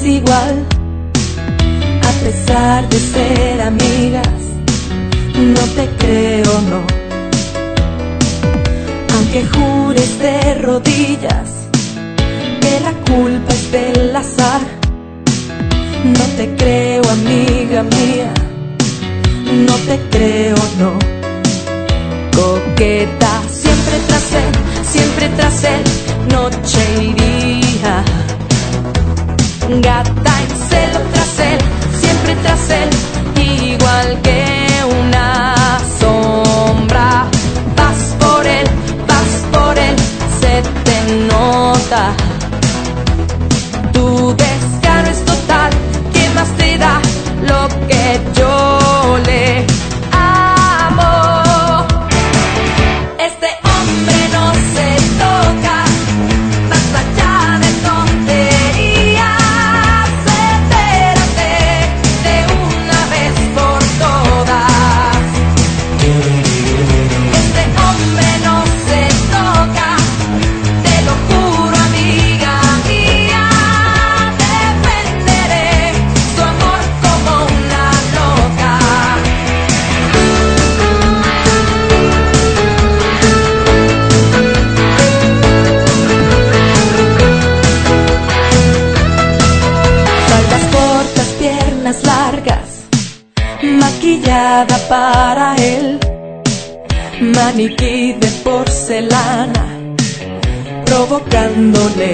igual. A pesar de ser amigas, no te creo, no. Aunque jures de rodillas que la culpa es del azar, no te creo, amiga mía, no te creo, no. Coqueta, siempre tras él, noche y día. Gata en celo tras él, siempre tras él, igual que una sombra. Vas por él, se te nota. Tu descaro es total, ¿qué más te da lo que yo le amo? Este hombre no se toca, más allá de tonterías. Entérate de una vez por todas. Este hombre no se toca, te lo juro, amiga mía. Defenderé su amor como una loca. Faldas cortas, piernas largas, maquillada para él, maniquí de porcelana, provocándole.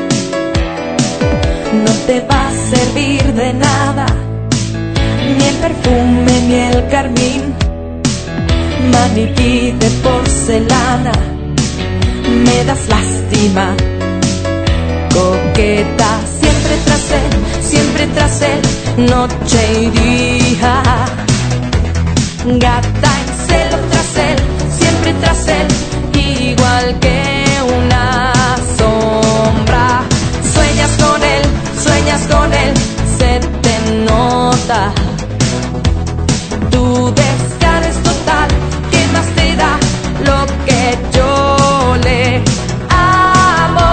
No te va a servir de nada, ni el perfume ni el carmín. Maniquí de porcelana, me das lástima. Coqueta, siempre tras él, noche y día. Gata en celo tras él, siempre tras él, igual que una sombra. Sueñas con él, se te nota. Tu descaro es total, ¿qué más te da lo que yo le amo?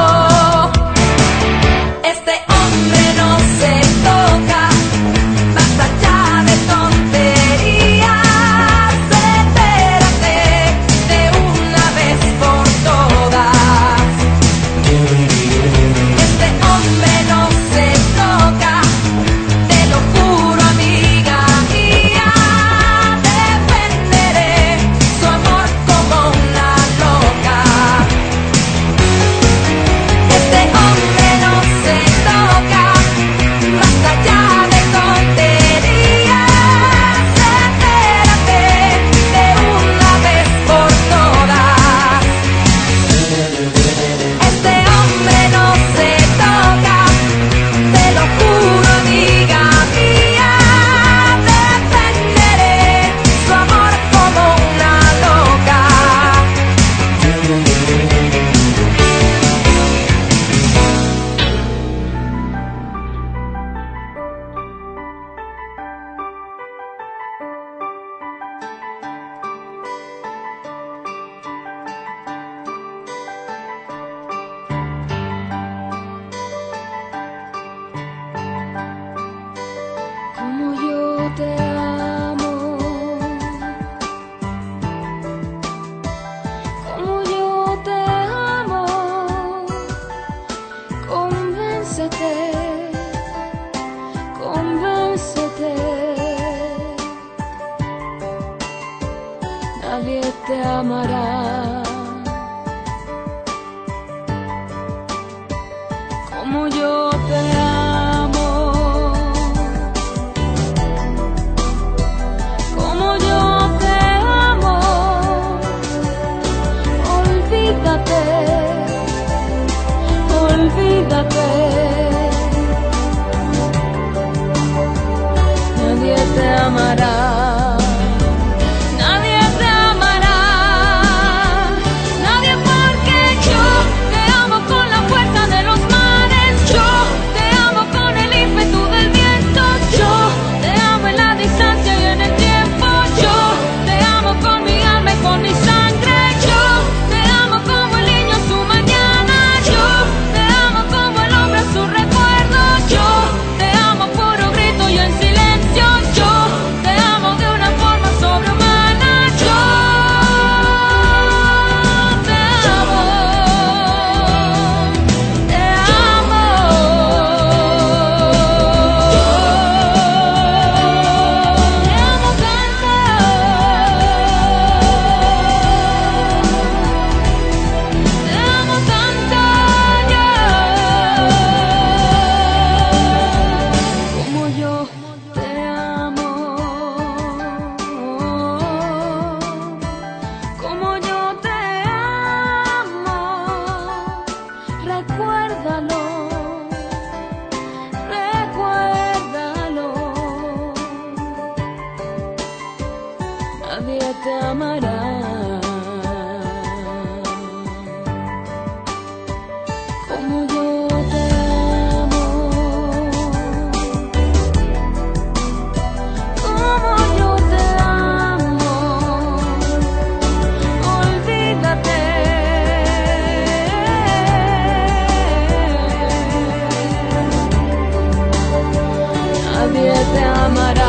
Este hombre no se toca, más allá de tonterías. Entérate de una vez por todas. Este hombre no se toca, te lo juro, amiga mía. Defenderé su amor como una loca. Este hombre no se toca, más allá de tonterías. Entérate de una vez por todas. Este hombre no se toca, te lo juro, amiga mía. Defenderé su amor como una loca. Como yo te amo, como yo te amo. Convéncete, convéncete. Nadie te amará como yo te amo, como yo te amo. Olvídate, olvídate. Nadie te amará, nadie te amará te amará. Como yo te amo. Como yo te amo. Olvídate. Nadie te amará.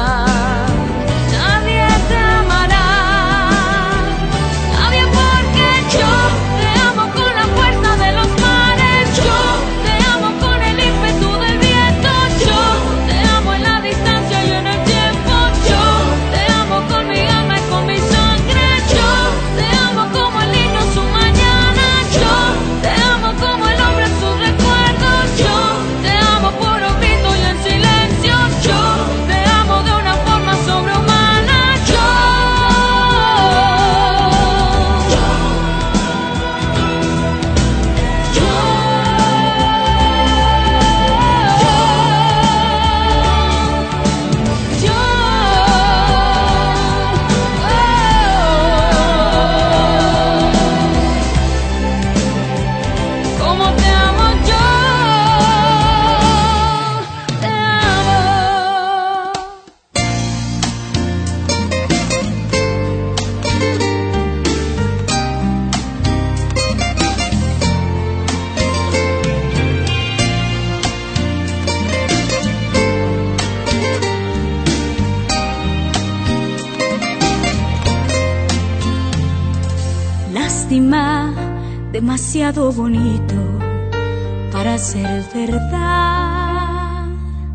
Demasiado bonito para ser verdad.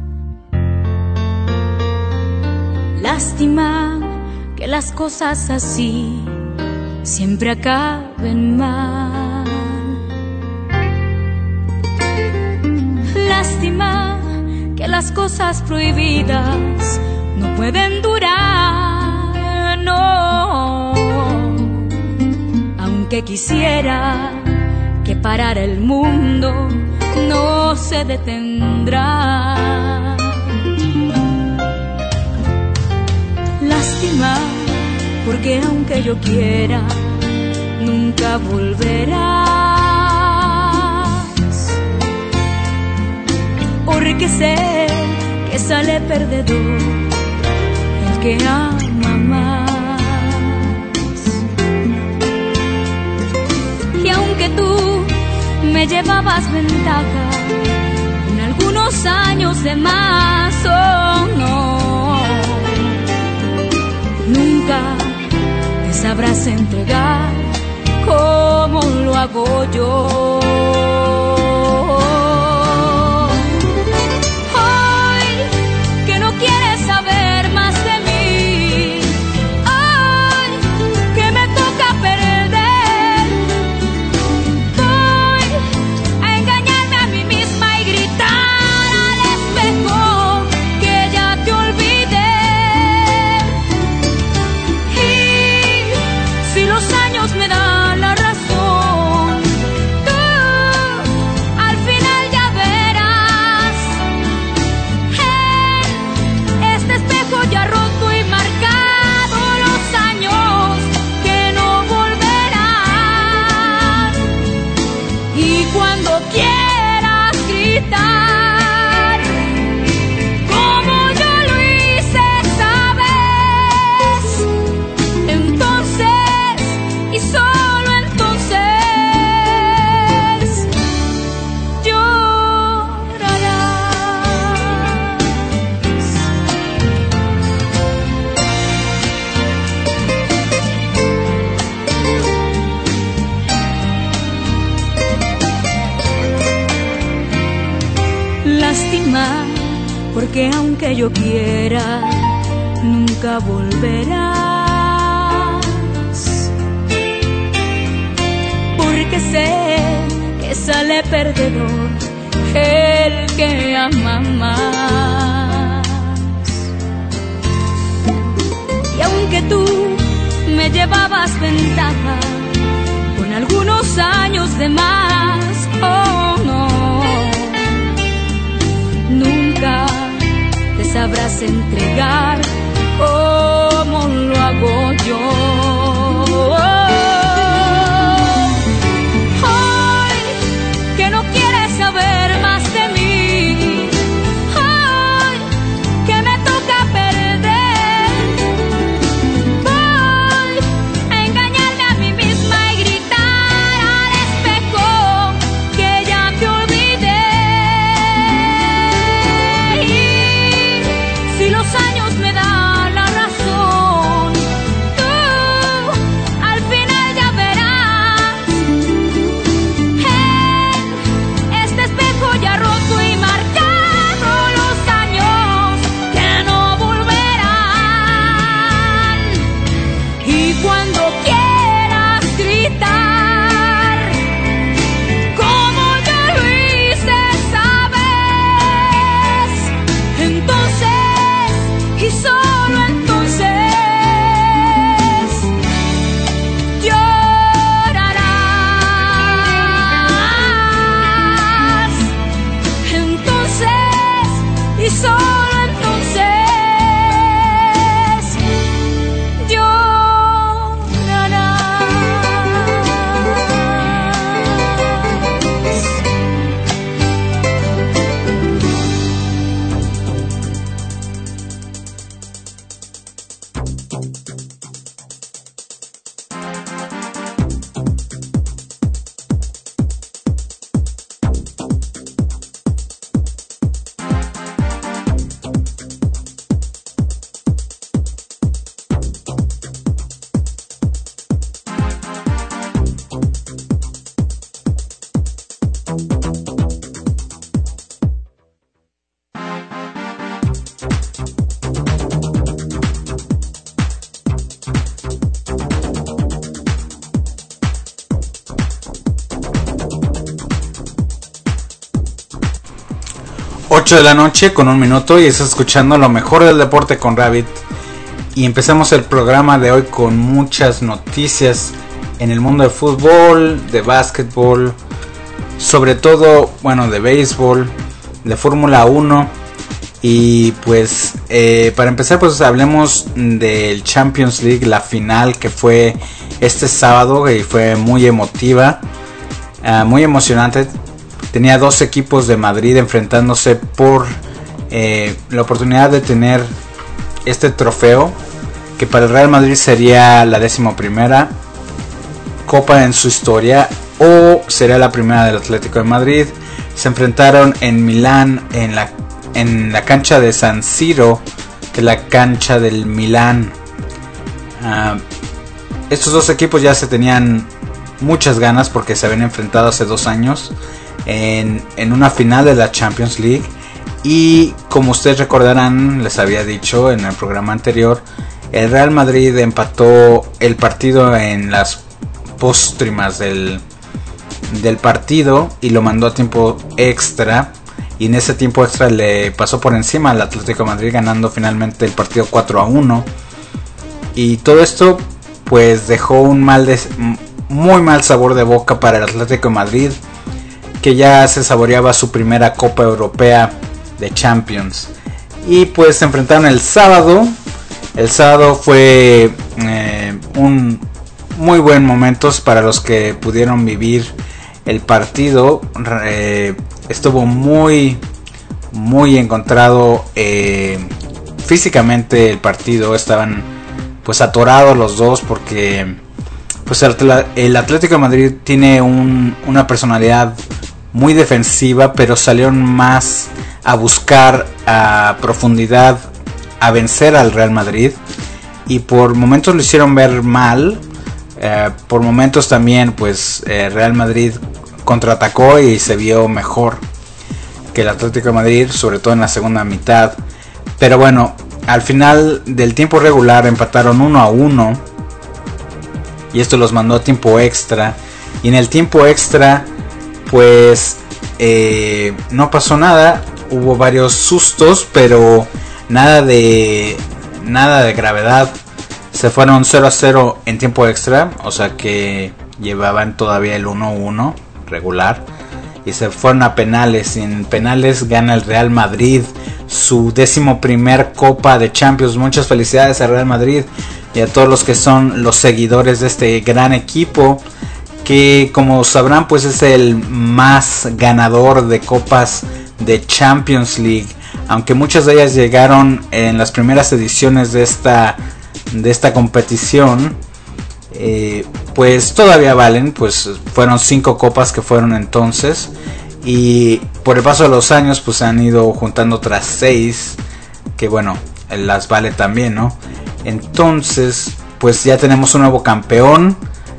Lástima que las cosas así siempre acaben mal. Lástima que las cosas prohibidas no pueden durar, no. Aunque quisiera que parara el mundo, no se detendrá. Lástima, porque aunque yo quiera, nunca volverás. Porque sé que sale perdedor el que ama más. Y aunque tú me llevabas ventaja con algunos años de más, oh no, nunca te sabrás entregar como lo hago yo. Hoy que no quieres saber más de mí, hoy que me toca perder, porque aunque yo quiera, nunca volverás. Porque sé que sale perdedor el que ama más. Y aunque tú me llevabas ventaja con algunos años de más, oh no, nunca te sabrás entregar como lo hago yo. Hoy que no quieres saber más de mí, hoy que me toca perder, voy a engañarme a mí misma y gritar al espejo que ya te olvidé. Y si los años me dan la razón, tú al final ya verás en este espejo ya roto y marcado los años que no volverán. Y cuando quieras gritar como yo lo hice, sabes, entonces y solo entonces llorarás. Entonces y solo entonces De la noche con 1 minuto y estás escuchando lo mejor del deporte con Rabbit, y empezamos el programa de hoy con muchas noticias en el mundo de fútbol, de básquetbol, sobre todo, bueno, de béisbol, de Fórmula 1. Y pues para empezar, pues hablemos del Champions League, la final que fue este sábado y fue muy emotiva, muy emocionante. Tenía 2 equipos de Madrid enfrentándose por la oportunidad de tener este trofeo, que para el Real Madrid sería la 11ª copa en su historia, o sería la primera del Atlético de Madrid. Se enfrentaron en Milán, en la cancha de San Siro, que es la cancha del Milán. Estos 2 equipos ya se tenían muchas ganas porque se habían enfrentado hace 2 años en una final de la Champions League. Y como ustedes recordarán, les había dicho en el programa anterior, el Real Madrid empató el partido en las póstrimas del partido y lo mandó a tiempo extra, y en ese tiempo extra le pasó por encima al Atlético de Madrid, ganando finalmente el partido 4-1. Y todo esto pues dejó un muy mal sabor de boca para el Atlético de Madrid, que ya se saboreaba su primera Copa Europea de Champions. Y pues se enfrentaron el sábado. El sábado fue un muy buen momento para los que pudieron vivir el partido. Estuvo muy encontrado físicamente el partido. Estaban pues atorados los dos porque pues el Atlético de Madrid tiene una personalidad muy defensiva, pero salieron más a buscar a profundidad, a vencer al Real Madrid, y por momentos lo hicieron ver mal. Por momentos también pues Real Madrid contraatacó y se vio mejor que el Atlético de Madrid, sobre todo en la segunda mitad. Pero bueno, al final del tiempo regular empataron 1-1 y esto los mandó a tiempo extra. Y en el tiempo extra pues no pasó nada. Hubo varios sustos, pero nada de gravedad. Se fueron 0-0 en tiempo extra, o sea que llevaban todavía el 1-1 regular. y se fueron a penales, y en penales gana el Real Madrid su 11ª Copa de Champions. Muchas felicidades al Real Madrid y a todos los que son los seguidores de este gran equipo, que como sabrán pues es el más ganador de copas de Champions League, aunque muchas de ellas llegaron en las primeras ediciones de esta competición. Pues todavía valen, pues fueron 5 copas que fueron entonces, y por el paso de los años pues se han ido juntando otras 6 que bueno, las vale también, ¿no? Entonces pues ya tenemos un nuevo campeón.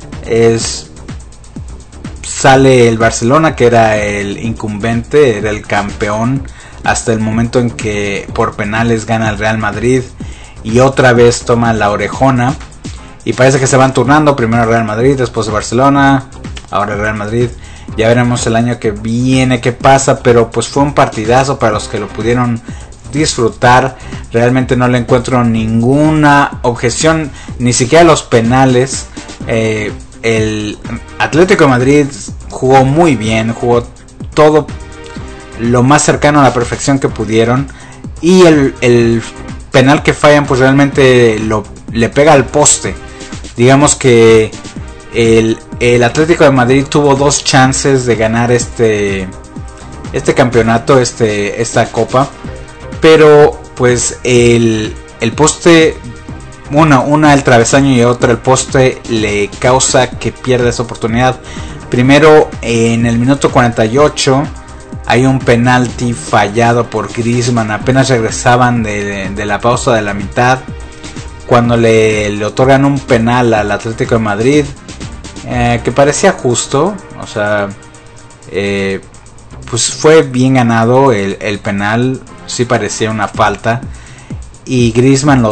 Sale el Barcelona, que era el incumbente, era el campeón hasta el momento en que por penales gana el Real Madrid y otra vez toma la orejona. Y parece que se van turnando, primero Real Madrid, después Barcelona, ahora Real Madrid. Ya veremos el año que viene qué pasa, pero pues fue un partidazo para los que lo pudieron disfrutar. Realmente no le encuentro ninguna objeción, ni siquiera los penales. El Atlético de Madrid jugó muy bien, jugó todo lo más cercano a la perfección que pudieron. Y el penal que fallan pues realmente le pega al poste. Digamos que el Atlético de Madrid tuvo 2 chances de ganar este campeonato, esta copa, pero pues el poste, una el travesaño y otra el poste, le causa que pierda esa oportunidad. Primero en el minuto 48 hay un penalti fallado por Griezmann, apenas regresaban de la pausa de la mitad, cuando le otorgan un penal al Atlético de Madrid, que parecía justo, o sea, pues fue bien ganado el penal, sí parecía una falta, y Griezmann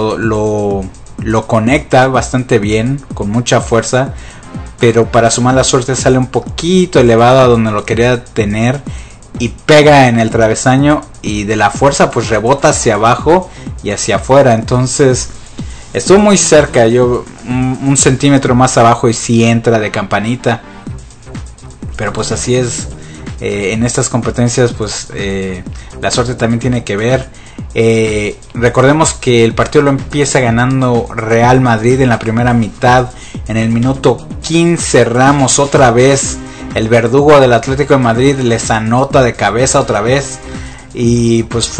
lo conecta bastante bien, con mucha fuerza, pero para su mala suerte sale un poquito elevado a donde lo quería tener y pega en el travesaño, y de la fuerza pues rebota hacia abajo y hacia afuera. Entonces estuvo muy cerca, un centímetro más abajo y sí entra de campanita, pero pues así es. En estas competencias pues la suerte también tiene que ver. Recordemos que el partido lo empieza ganando Real Madrid en la primera mitad. En el minuto 15 Ramos, otra vez el verdugo del Atlético de Madrid, les anota de cabeza otra vez, y pues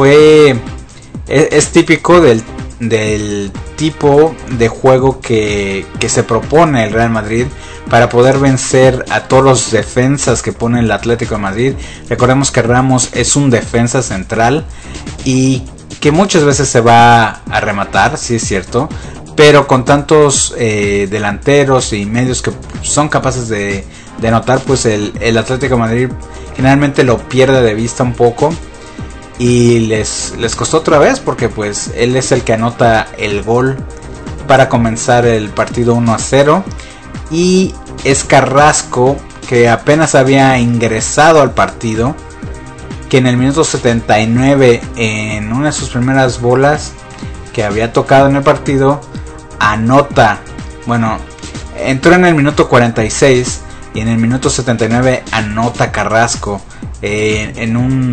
es típico del tipo de juego que se propone el Real Madrid para poder vencer a todos los defensas que pone el Atlético de Madrid. Recordemos que Ramos es un defensa central y que muchas veces se va a rematar, sí es cierto, pero con tantos delanteros y medios que son capaces de anotar, pues el Atlético de Madrid generalmente lo pierde de vista un poco, y les costó otra vez, porque pues él es el que anota el gol para comenzar el partido 1-0, y es Carrasco, que apenas había ingresado al partido, que en el minuto 79, en una de sus primeras bolas que había tocado en el partido, anota. Bueno, entró en el minuto 46 y en el minuto 79 anota Carrasco en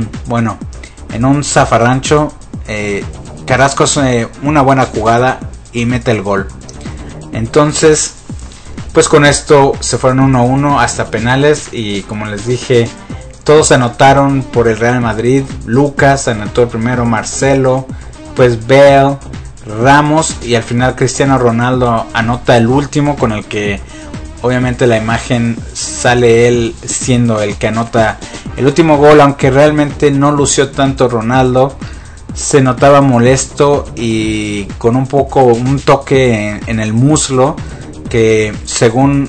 un zafarrancho. Carrasco hace una buena jugada y mete el gol. Entonces pues con esto se fueron 1-1 hasta penales, y como les dije, todos anotaron por el Real Madrid. Lucas anotó el primero, Marcelo, pues Bale, Ramos, y al final Cristiano Ronaldo anota el último, con el que obviamente la imagen sale él siendo el que anota el último gol, aunque realmente no lució tanto Ronaldo. Se notaba molesto y con un toque en el muslo, que según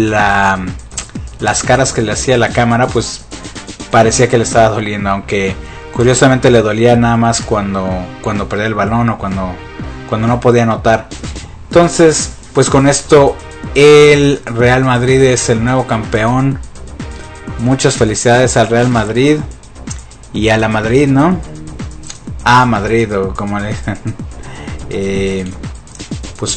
las caras que le hacía la cámara, pues parecía que le estaba doliendo, aunque curiosamente le dolía nada más cuando perdía el balón o cuando no podía anotar. Entonces pues con esto el Real Madrid es el nuevo campeón. Muchas felicidades al Real Madrid y a la Madrid, ¿no? A Madrid, o como le dicen. Pues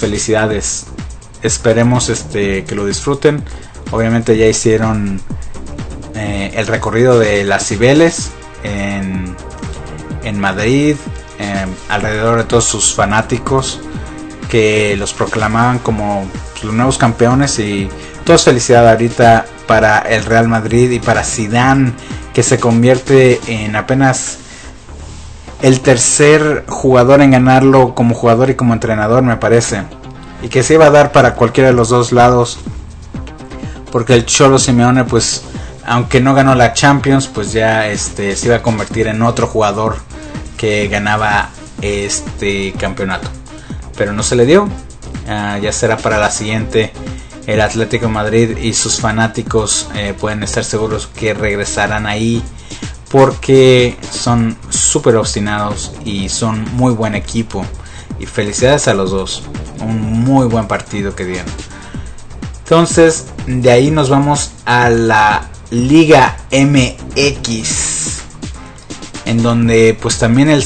felicidades. Esperemos que lo disfruten. Obviamente ya hicieron el recorrido de las Cibeles en Madrid, alrededor de todos sus fanáticos que los proclamaban como los nuevos campeones, y todos felicidad ahorita para el Real Madrid y para Zidane, que se convierte en apenas el tercer jugador en ganarlo como jugador y como entrenador, me parece, y que se iba a dar para cualquiera de los dos lados, porque el Cholo Simeone, pues aunque no ganó la Champions, pues ya se iba a convertir en otro jugador que ganaba este campeonato, pero no se le dio. Ya será para la siguiente. El Atlético de Madrid y sus fanáticos pueden estar seguros que regresarán ahí, porque son súper obstinados y son muy buen equipo, y felicidades a los dos, un muy buen partido que dieron. Entonces de ahí nos vamos a la Liga MX, en donde pues también el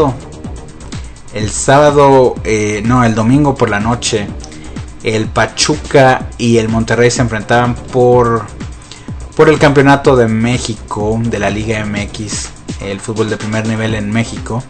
domingo por la noche, el Pachuca y el Monterrey se enfrentaban por el campeonato de México de la Liga MX, el fútbol de primer nivel en México.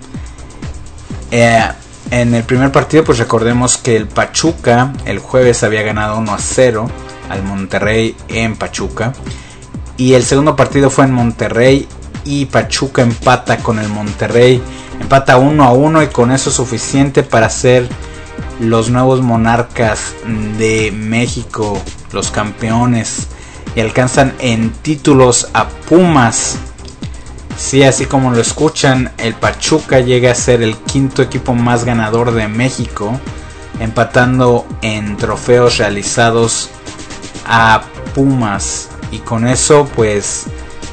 En el primer partido, pues recordemos que el Pachuca el jueves había ganado 1-0 al Monterrey en Pachuca, y el segundo partido fue en Monterrey, y Pachuca empata con el Monterrey, empata 1-1, y con eso es suficiente para ser los nuevos monarcas de México, los campeones, y alcanzan en títulos a Pumas. Sí, así como lo escuchan, el Pachuca llega a ser el quinto equipo más ganador de México, empatando en trofeos realizados a Pumas, y con eso pues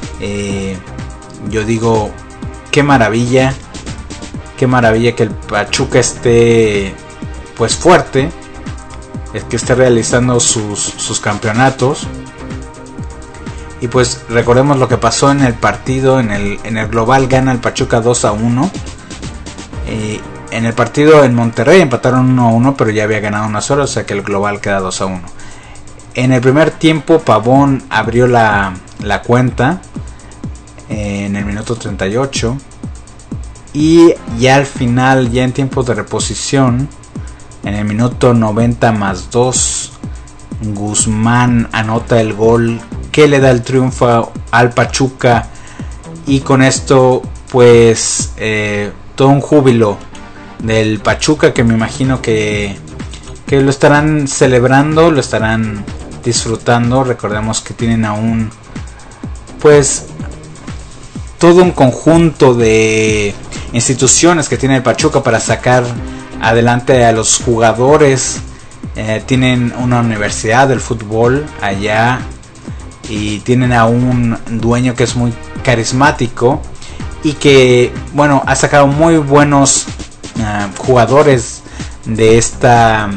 yo digo, qué maravilla que el Pachuca esté pues fuerte, es que esté realizando sus campeonatos. Y pues recordemos lo que pasó en el partido, en el global gana el Pachuca 2-1. En el partido en Monterrey empataron 1-1, pero ya había ganado 1-0, o sea que el global queda 2-1. En el primer tiempo Pavón abrió la cuenta en el minuto 38, y ya al final, ya en tiempos de reposición, en el minuto 90+2, Guzmán anota el gol que le da el triunfo al Pachuca, y con esto pues todo un júbilo del Pachuca, que me imagino que lo estarán celebrando, lo estarán disfrutando. Recordemos que tienen aún pues todo un conjunto de instituciones que tiene el Pachuca para sacar adelante a los jugadores. Tienen una universidad del fútbol allá, y tienen a un dueño que es muy carismático y que, bueno, ha sacado muy buenos jugadores de esta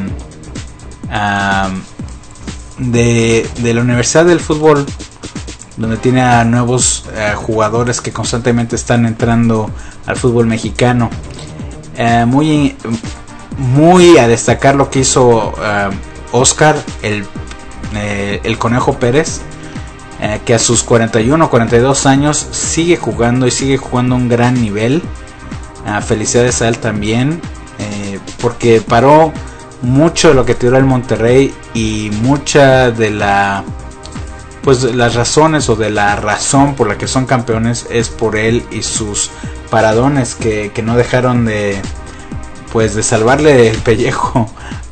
de la Universidad del Fútbol, donde tiene a nuevos jugadores que constantemente están entrando al fútbol mexicano. Muy a destacar lo que hizo Oscar el Conejo Pérez, que a sus 42 años sigue jugando, y sigue jugando a un gran nivel. Felicidades a él también, porque paró mucho de lo que tiró el Monterrey, y mucha de las razones, o de la razón por la que son campeones, es por él y sus paradones que no dejaron de salvarle el pellejo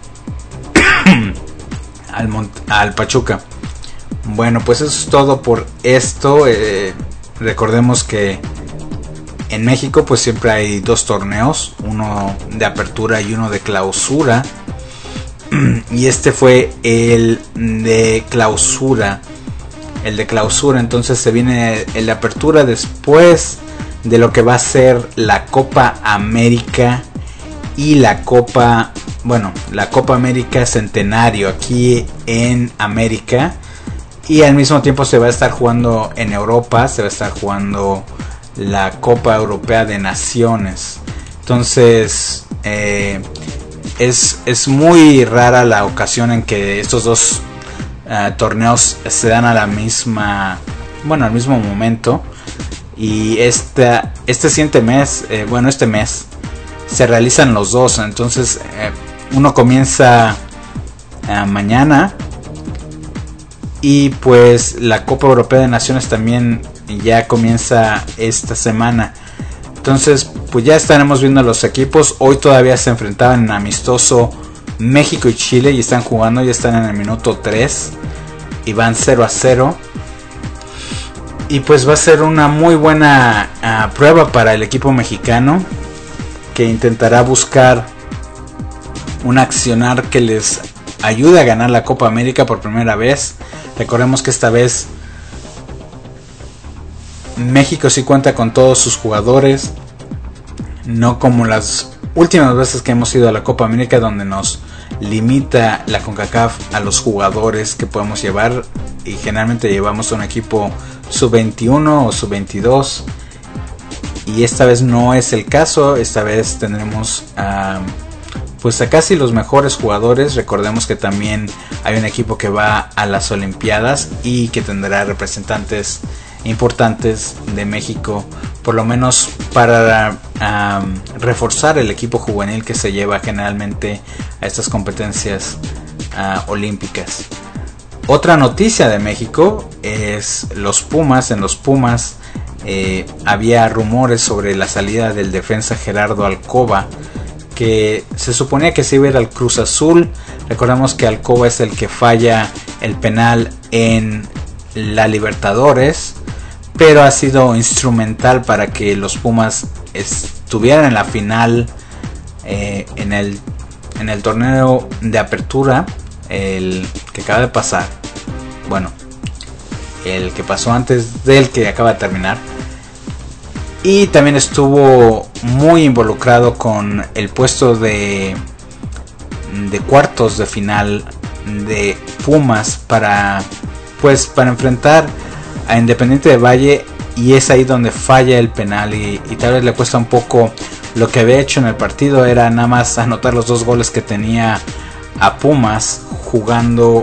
al Pachuca. Bueno, pues eso es todo por esto. Recordemos que en México pues siempre hay dos torneos, uno de apertura y uno de clausura, y este fue el de clausura. Entonces se viene el de apertura después de lo que va a ser la Copa América y la Copa América Centenario aquí en América, y al mismo tiempo se va a estar jugando en Europa, se va a estar jugando la Copa Europea de Naciones. Entonces es muy rara la ocasión en que estos dos torneos se dan a la misma bueno, al mismo momento. Y este siguiente mes, este mes se realizan los dos. Entonces uno comienza mañana, y pues la Copa Europea de Naciones también ya comienza esta semana. Entonces pues ya estaremos viendo los equipos. Hoy todavía se enfrentaban en amistoso México y Chile, y están jugando, ya están en el minuto 3 y van 0-0. Y pues va a ser una muy buena prueba para el equipo mexicano, que intentará buscar un accionar que les ayude a ganar la Copa América por primera vez. Recordemos que esta vez México sí cuenta con todos sus jugadores, no como las últimas veces que hemos ido a la Copa América, donde nos limita la CONCACAF a los jugadores que podemos llevar, y generalmente llevamos un equipo sub-21 o sub-22, y esta vez no es el caso. Esta vez tendremos pues a casi los mejores jugadores. Recordemos que también hay un equipo que va a las Olimpiadas y que tendrá representantes importantes de México, por lo menos para reforzar el equipo juvenil que se lleva generalmente a estas competencias olímpicas. Otra noticia de México es los Pumas. En los Pumas había rumores sobre la salida del defensa Gerardo Alcoba, que se suponía que se iba a ir al Cruz Azul. Recordemos que Alcoba es el que falla el penal en la Libertadores, pero ha sido instrumental para que los Pumas estuvieran en la final en el torneo de apertura, el que acaba de pasar. Bueno, el que pasó antes del que acaba de terminar. Y también estuvo muy involucrado con el puesto de cuartos de final de Pumas para enfrentar a Independiente de Valle, y es ahí donde falla el penal, y tal vez le cuesta un poco. Lo que había hecho en el partido era nada más anotar los 2 goles que tenía a Pumas jugando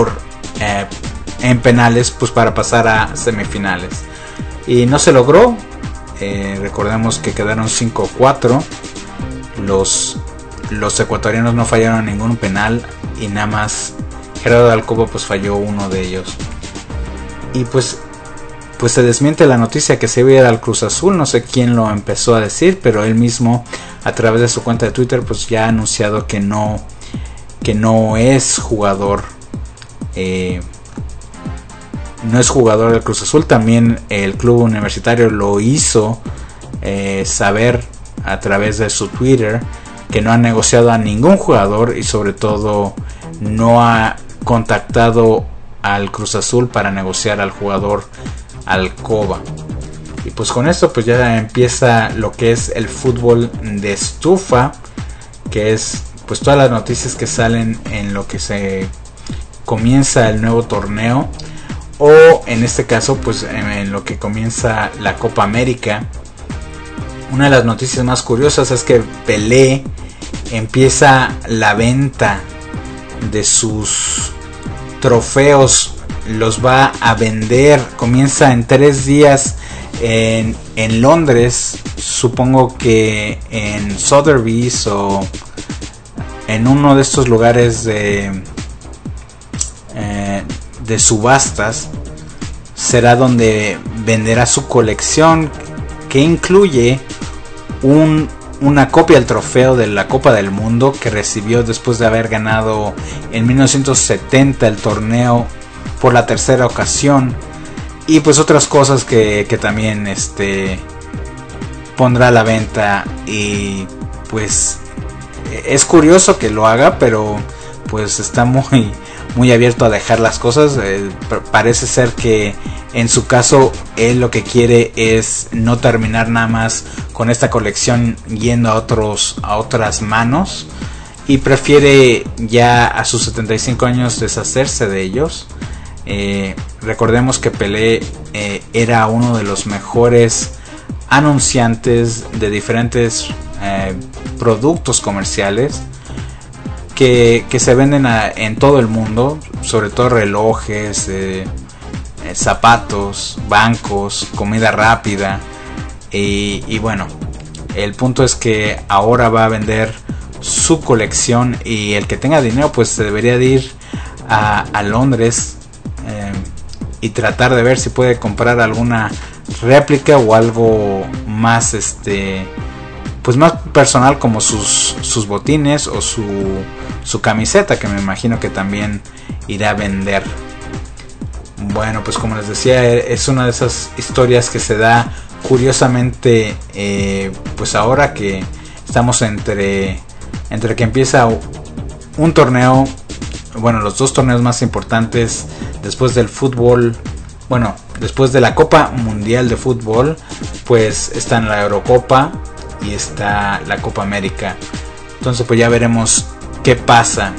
en penales, pues para pasar a semifinales, y no se logró. Recordemos que quedaron 5-4. Los ecuatorianos no fallaron ningún penal, y nada más Gerardo Alcoba pues falló uno de ellos. Y pues se desmiente la noticia que se iba a ir al Cruz Azul. No sé quién lo empezó a decir, pero él mismo a través de su cuenta de Twitter pues ya ha anunciado que no es jugador. No es jugador del Cruz Azul. También el club universitario lo hizo saber a través de su Twitter, que no ha negociado a ningún jugador, y sobre todo no ha contactado al Cruz Azul para negociar al jugador Alcoba. Y pues con esto pues ya empieza lo que es el fútbol de estufa, que es pues todas las noticias que salen en lo que se comienza el nuevo torneo, o en este caso pues en lo que comienza la Copa América. Una de las noticias más curiosas es que Pelé empieza la venta de sus trofeos, los va a vender. Comienza en 3 días en Londres, supongo que en Sotheby's o en uno de estos lugares de subastas. Será donde venderá su colección, que incluye una copia del trofeo de la Copa del Mundo que recibió después de haber ganado en 1970 el torneo por la 3ª ocasión, y pues otras cosas que también pondrá a la venta. Y pues es curioso que lo haga, pero pues está muy abierto a dejar las cosas. Parece ser que en su caso él lo que quiere es no terminar nada más con esta colección yendo a otras manos, y prefiere ya a sus 75 años deshacerse de ellos. Recordemos que Pelé era uno de los mejores anunciantes de diferentes productos comerciales que se venden en todo el mundo, sobre todo relojes, zapatos, bancos, comida rápida. Y bueno, el punto es que ahora va a vender su colección, y el que tenga dinero pues se debería de ir a Londres y tratar de ver si puede comprar alguna réplica o algo más pues más personal, como sus botines o su camiseta, que me imagino que también irá a vender. Bueno, pues como les decía, es una de esas historias que se da curiosamente, pues ahora que estamos entre que empieza un torneo, bueno, los dos torneos más importantes después del fútbol, bueno, después de la Copa Mundial de Fútbol, pues están la Eurocopa y está la Copa América. Entonces pues ya veremos qué pasa.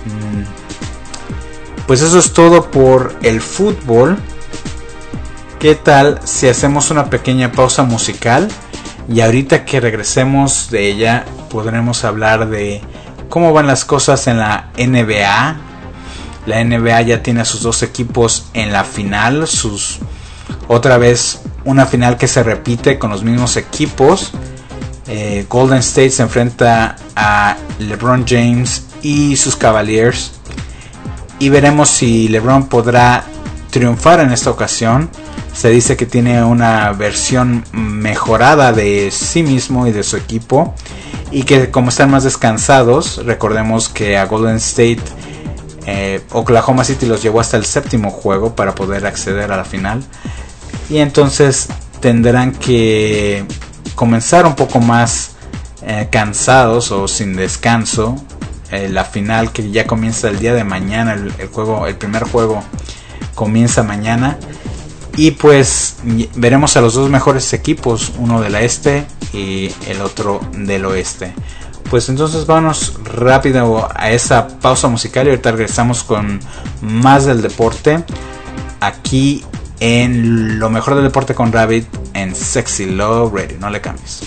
Pues eso es todo por el fútbol. ¿Qué tal si hacemos una pequeña pausa musical? Y ahorita que regresemos de ella podremos hablar de cómo van las cosas en la NBA. La NBA ya tiene a sus dos equipos en la final. Otra vez una final que se repite con los mismos equipos. Golden State se enfrenta a LeBron James y sus Cavaliers. Y veremos si LeBron podrá triunfar en esta ocasión. Se dice que tiene una versión mejorada de sí mismo y de su equipo, y que como están más descansados, recordemos que a Golden State Oklahoma City los llevó hasta el séptimo juego para poder acceder a la final, y entonces tendrán que comenzar un poco más cansados o sin descanso. La final, que ya comienza el día de mañana, el primer juego comienza mañana. Y pues veremos a los dos mejores equipos, uno del este y el otro del oeste. Pues entonces vamos rápido a esa pausa musical y ahorita regresamos con más del deporte aquí en Lo Mejor del Deporte con Rabbit en Sexy Love Radio. No le cambies.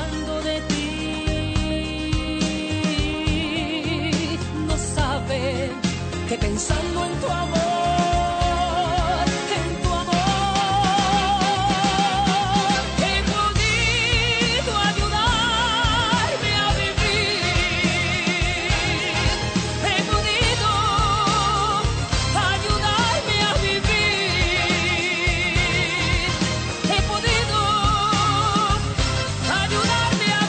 hablando de ti. No saben que pensando en tu amor, he podido ayudarme a vivir. He podido ayudarme a vivir. He podido ayudarme a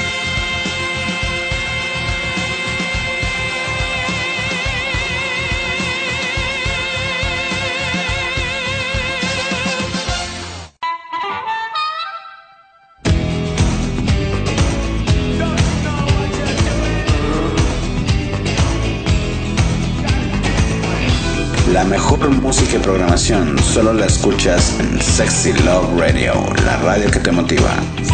La mejor música y programación solo la escuchas en Sexy Love Radio, la radio que te motiva.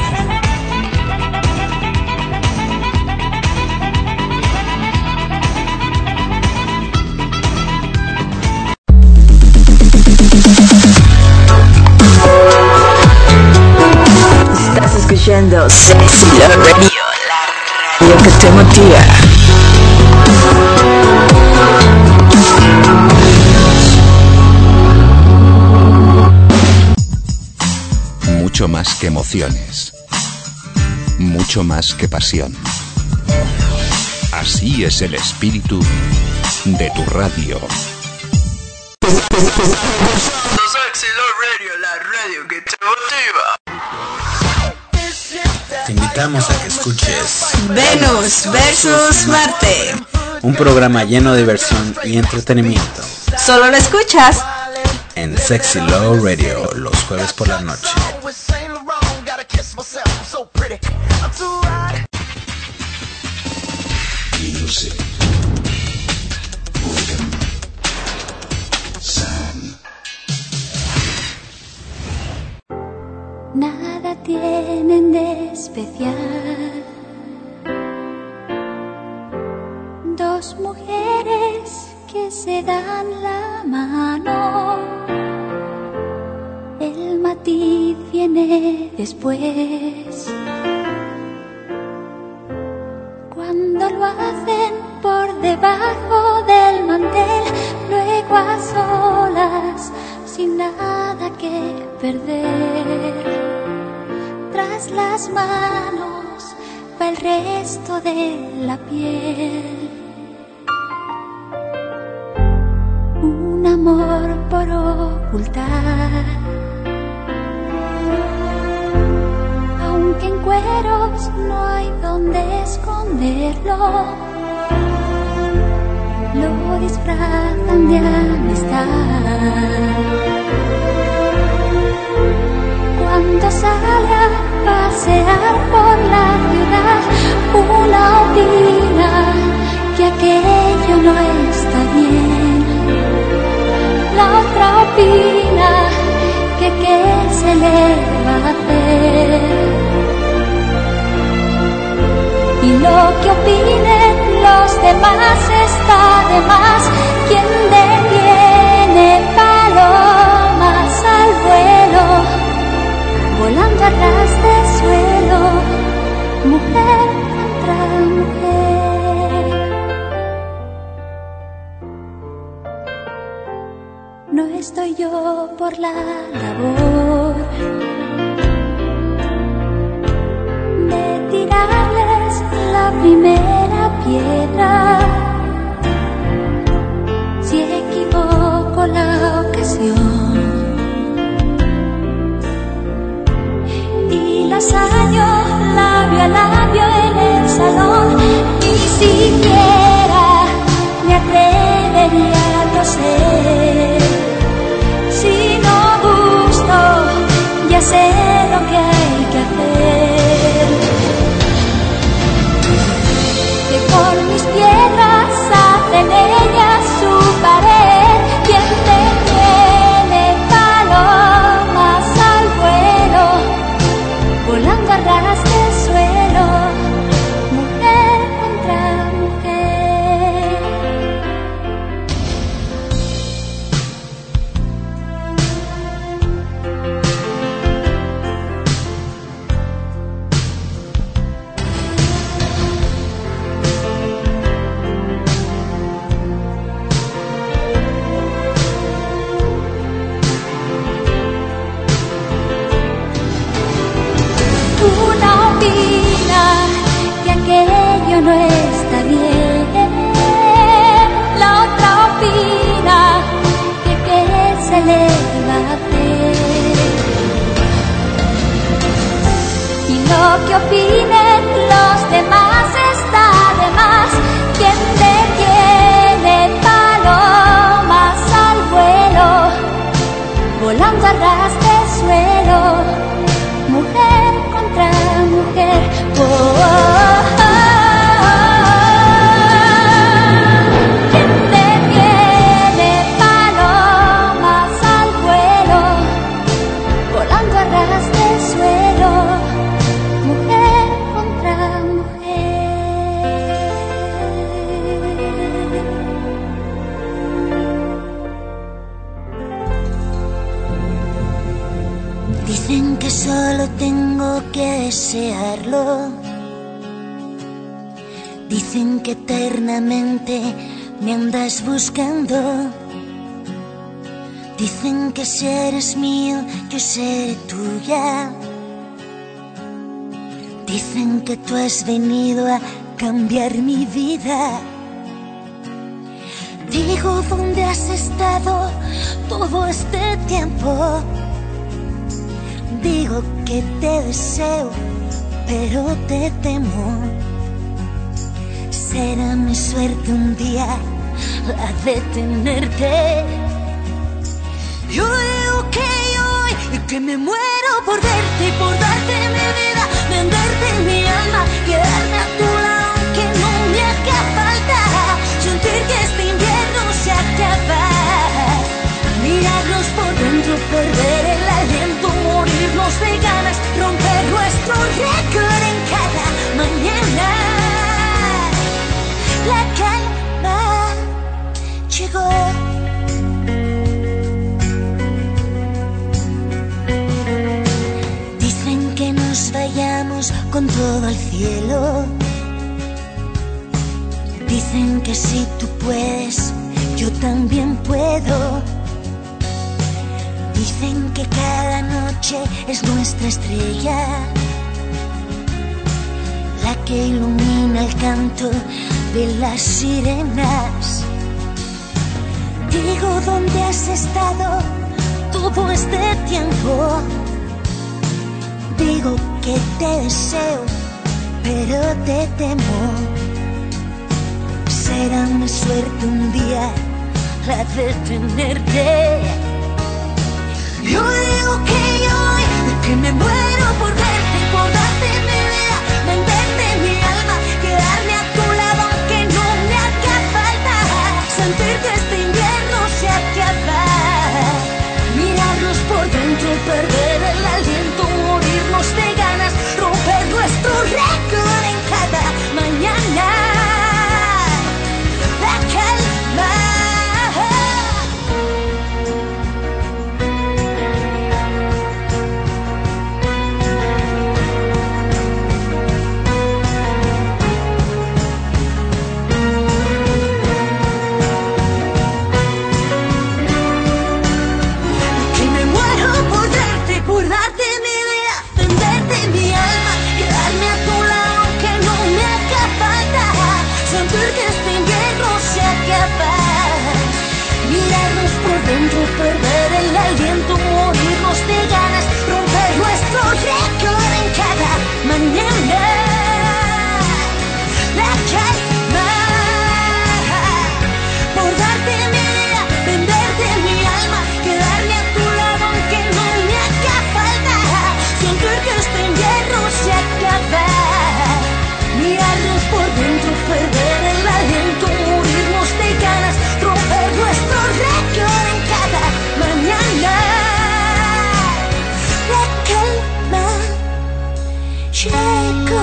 Estás escuchando Sexy Love Radio, la radio que te motiva. Mucho más que emociones, mucho más que pasión. Así es el espíritu de tu radio. Sexy Love Radio, la radio que te motiva. Te invitamos a que escuches Venus versus Marte. un programa lleno de diversión y entretenimiento Solo lo escuchas en Sexy Love Radio los jueves por la noche. Nada tienen de especial dos mujeres que se dan la mano. El matiz viene después, cuando lo hacen por debajo del mantel, luego a solas, sin nada que perder. Tras las manos va el resto de la piel. Un amor por ocultar, aunque en cueros no hay donde esconderlo, lo disfrazan de amistad. Cuando sale a pasear por la ciudad, una opina que aquello no está bien, la otra opina que qué se le va a hacer. Y lo que opinen los demás está de más. Quien detiene palomas al vuelo, volando a ras de suelo, mujer contra mujer. No estoy yo por la labor de tirarles la primera piedra. Si equivoco la ocasión y las hallo labio a labio en el salón, ni siquiera me atrevería a toser. Si no gusto, ya sé lo que hay que hacer. Que con mis piedras hacen ellas su pared. Quien detiene palomas al vuelo, volando a ras de suelo, opina que aquello no está bien. La otra opina que qué se le va a hacer. Y lo que opinen los demás está de más. Quien detiene palomas al vuelo, volando a ras de suelo, mujer contra mujer. Oh, oh, oh. Quien detiene palomas al vuelo, volando a ras de suelo, mujer contra mujer. Dicen que solo tengo que desearlo. Dicen que eternamente me andas buscando. Dicen que si eres mío, yo seré tuya. Dicen que tú has venido a cambiar mi vida. Digo, ¿dónde has estado todo este tiempo? Digo que te deseo, pero te temo. Será mi suerte un día la de tenerte. Yo digo que me muero por verte y por darte mi vida, venderte mi alma, quedarme a tu lado aunque no me haga falta, sentir que este invierno se acaba, mirarnos por dentro, perder el aliento, morirnos de ganas, romper nuestro récord en cada mañana. La calma llegó. Dicen que nos vayamos con todo al cielo. Dicen que si tú puedes, yo también puedo. Dicen que cada noche es nuestra estrella, la que ilumina el canto de las sirenas. Digo, ¿dónde has estado todo este tiempo? Digo que te deseo, pero te temo. Será mi suerte un día la de tenerte. Yo digo que me muero por verte, por darte mi vida, venderte mi alma, quedarme a tu lado aunque no me haga falta, sentir que este invierno se acaba, mirarnos por dentro, perder el aliento, morirnos de ganas, romper nuestro récord en cada mañana. La calma. Perder el aliento, morirnos de ganas, romper nuestro récord en cada mañana. La calma, por darte mi vida, venderte mi alma, quedarme a tu lado aunque no me haga falta, sentir que este invierno se acaba, mirarnos por dentro, perder el aliento, morirnos de ganas, romper nuestro récord en cada mañana. La calma llegó.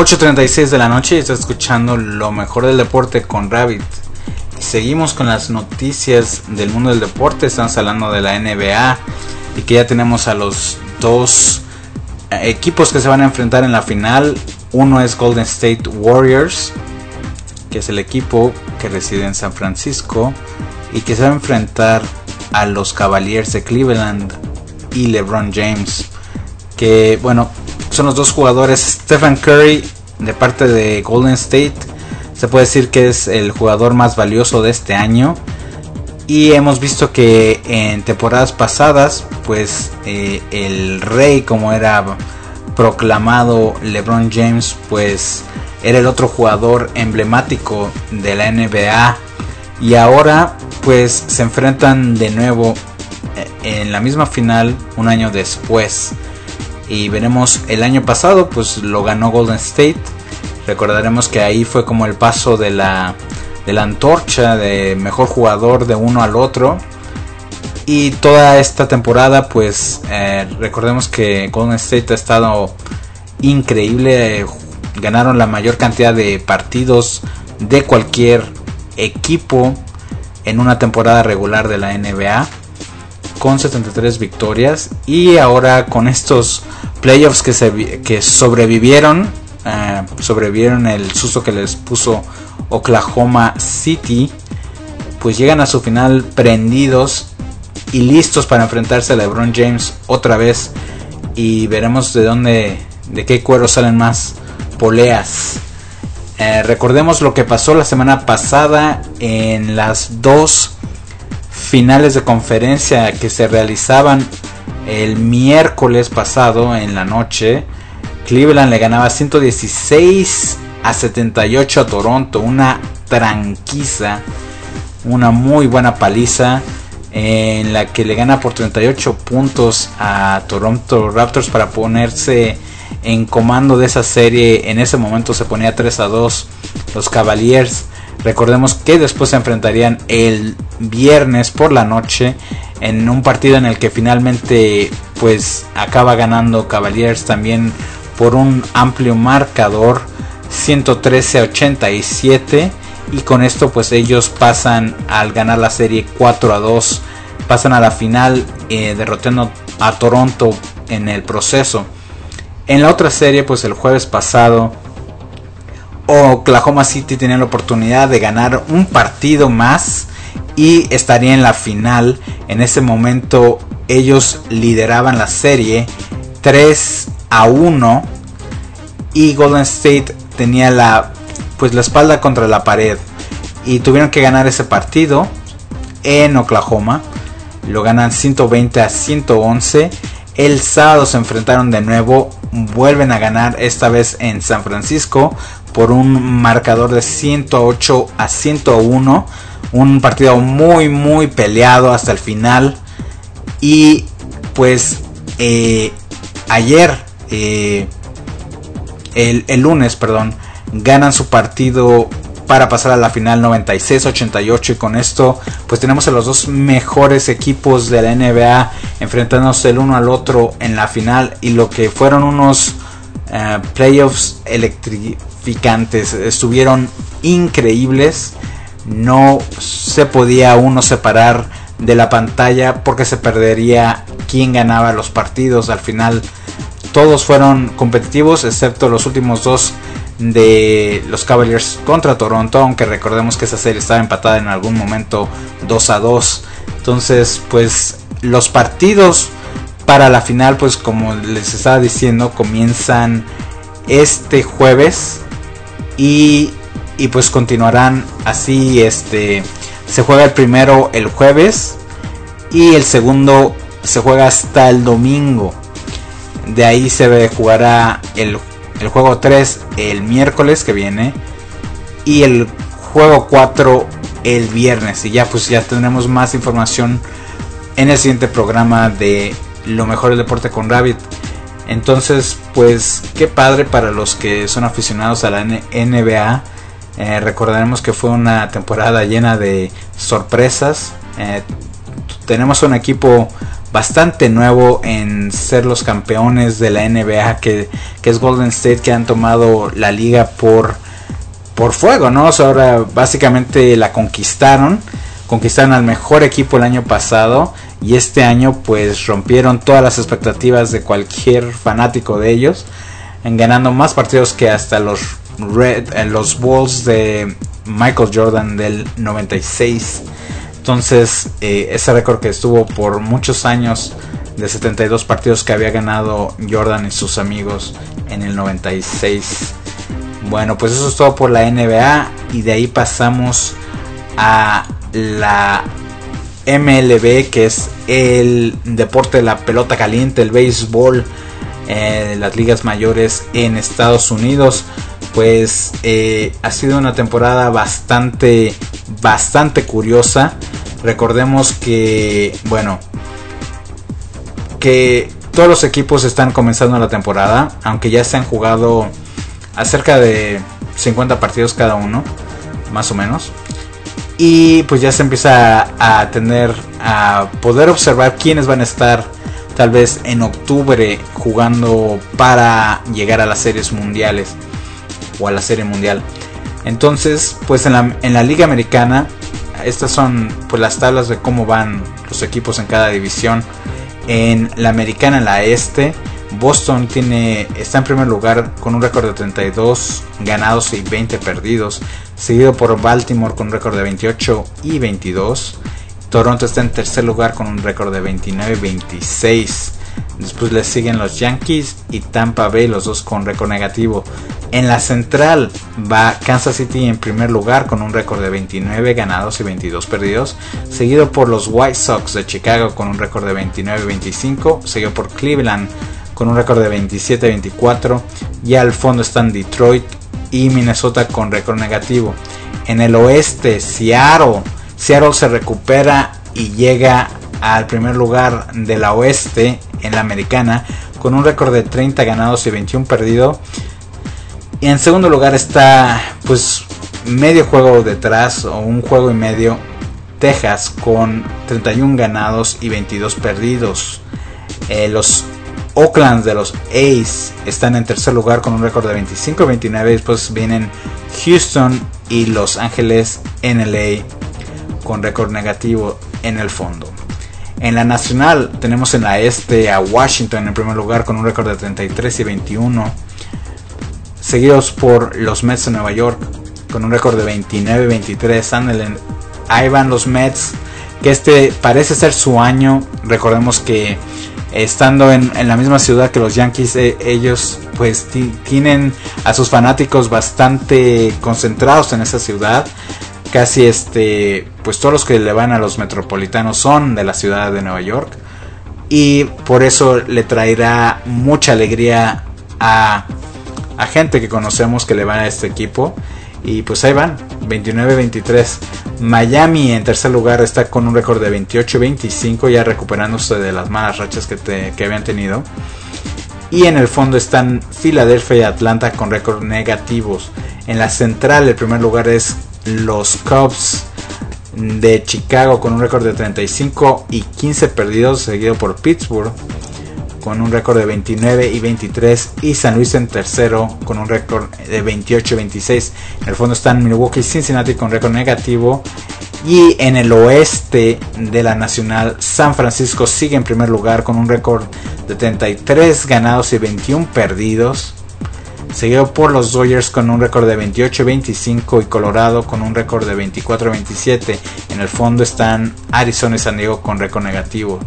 8:36 de la noche y está escuchando lo mejor del deporte con Rabbit. Y seguimos con las noticias del mundo del deporte. Estamos hablando de la NBA y que ya tenemos a los dos equipos que se van a enfrentar en la final. Uno es Golden State Warriors, que es el equipo que reside en San Francisco y que se va a enfrentar a los Cavaliers de Cleveland y LeBron James, que bueno, son los dos jugadores. Stephen Curry, de parte de Golden State, se puede decir que es el jugador más valioso de este año, y hemos visto que en temporadas pasadas pues el rey, como era proclamado LeBron James, pues era el otro jugador emblemático de la NBA, y ahora pues se enfrentan de nuevo en la misma final un año después. Y veremos, el año pasado pues lo ganó Golden State. Recordaremos que ahí fue como el paso de la antorcha de mejor jugador de uno al otro. Y toda esta temporada pues recordemos que Golden State ha estado increíble. Ganaron la mayor cantidad de partidos de cualquier equipo en una temporada regular de la NBA, con 73 victorias. Y ahora con estos playoffs que sobrevivieron el susto que les puso Oklahoma City, pues llegan a su final prendidos y listos para enfrentarse a LeBron James otra vez. Y veremos de qué cuero salen más poleas. Recordemos lo que pasó la semana pasada en las dos finales de conferencia que se realizaban el miércoles pasado en la noche. Cleveland le ganaba 116-78 a Toronto, una tranquiza, una muy buena paliza, en la que le gana por 38 puntos a Toronto Raptors para ponerse en comando de esa serie. En ese momento se ponía 3-2 los Cavaliers. Recordemos que después se enfrentarían el viernes por la noche en un partido en el que finalmente pues acaba ganando Cavaliers también por un amplio marcador, 113-87, y con esto pues ellos pasan, al ganar la serie 4-2, pasan a la final, derrotando a Toronto en el proceso. En la otra serie pues el jueves pasado Oklahoma City tenía la oportunidad de ganar un partido más y estaría en la final. En ese momento ellos lideraban la serie 3-1 y Golden State tenía la espalda contra la pared y tuvieron que ganar ese partido en Oklahoma. Lo ganan 120-111. El sábado se enfrentaron de nuevo, vuelven a ganar, esta vez en San Francisco por un marcador de 108-101. Un partido muy muy peleado hasta el final. Y pues ayer, el lunes, ganan su partido para pasar a la final 96-88, y con esto pues tenemos a los dos mejores equipos de la NBA enfrentándose el uno al otro en la final, y lo que fueron unos playoffs electrificantes. Estuvieron increíbles, no se podía uno separar de la pantalla porque se perdería quién ganaba los partidos. Al final todos fueron competitivos excepto los últimos dos de los Cavaliers contra Toronto, aunque recordemos que esa serie estaba empatada en algún momento 2-2. Entonces pues los partidos para la final, pues como les estaba diciendo, comienzan este jueves y pues continuarán así. Se juega el primero el jueves y el segundo se juega hasta el domingo. De ahí se jugará el juego 3 el miércoles que viene y el juego 4 el viernes. Y ya tendremos más información en el siguiente programa de Lo Mejor del Deporte con Rabbit. Entonces pues qué padre para los que son aficionados a la NBA. Recordaremos que fue una temporada llena de sorpresas. Tenemos un equipo bastante nuevo en ser los campeones de la NBA, que es Golden State, que han tomado la liga por fuego, ¿no? O sea, ahora básicamente la conquistaron al mejor equipo el año pasado, y este año pues rompieron todas las expectativas de cualquier fanático de ellos, ganando más partidos que hasta los Bulls de Michael Jordan del 96. Entonces ese récord que estuvo por muchos años de 72 partidos que había ganado Jordan y sus amigos en el 96. Bueno, pues eso es todo por la NBA, y de ahí pasamos a la MLB, que es el deporte de la pelota caliente, el béisbol, las ligas mayores en Estados Unidos. Pues ha sido una temporada bastante curiosa. Recordemos que, bueno, que todos los equipos están comenzando la temporada, aunque ya se han jugado acerca de 50 partidos cada uno, más o menos. Y pues ya se empieza a poder observar quiénes van a estar tal vez en octubre jugando para llegar a las series mundiales o a la serie mundial. Entonces, pues en la liga americana, estas son pues las tablas de cómo van los equipos en cada división. En la americana, en la este, Boston está en primer lugar con un récord de 32 ganados y 20 perdidos, seguido por Baltimore con un récord de 28 y 22. Toronto está en tercer lugar con un récord de 29 y 26. Después le siguen los Yankees y Tampa Bay, los dos con récord negativo. En la central va Kansas City en primer lugar con un récord de 29 ganados y 22 perdidos, seguido por los White Sox de Chicago con un récord de 29 y 25, seguido por Cleveland con un récord de 27 y 24, y al fondo están Detroit y Minnesota con récord negativo. En el oeste, Seattle se recupera y llega al primer lugar de la oeste en la americana con un récord de 30 ganados y 21 perdidos. Y en segundo lugar está pues medio juego detrás, o un juego y medio, Texas con 31 ganados y 22 perdidos. Los Oakland de los A's están en tercer lugar con un récord de 25 y 29. Después vienen Houston y Los Ángeles NLA con récord negativo en el fondo. En la nacional tenemos en la este a Washington en primer lugar con un récord de 33 y 21, seguidos por los Mets de Nueva York con un récord de 29 y 23. Ahí van los Mets, que parece ser su año. Recordemos que estando en la misma ciudad que los Yankees, ellos pues tienen a sus fanáticos bastante concentrados en esa ciudad. Casi pues todos los que le van a los metropolitanos son de la ciudad de Nueva York, y por eso le traerá mucha alegría a gente que conocemos que le van a este equipo. Y pues ahí van, 29-23. Miami en tercer lugar está con un récord de 28-25, ya recuperándose de las malas rachas que habían tenido. Y en el fondo están Filadelfia y Atlanta con récord negativos. En la central el primer lugar es los Cubs de Chicago con un récord de 35 y 15 perdidos, seguido por Pittsburgh con un récord de 29 y 23, y San Luis en tercero con un récord de 28 y 26. En el fondo están Milwaukee y Cincinnati con récord negativo. Y en el oeste de la nacional, San Francisco sigue en primer lugar con un récord de 33 ganados y 21 perdidos, seguido por los Dodgers con un récord de 28 y 25, y Colorado con un récord de 24 y 27. En el fondo están Arizona y San Diego con récord negativo.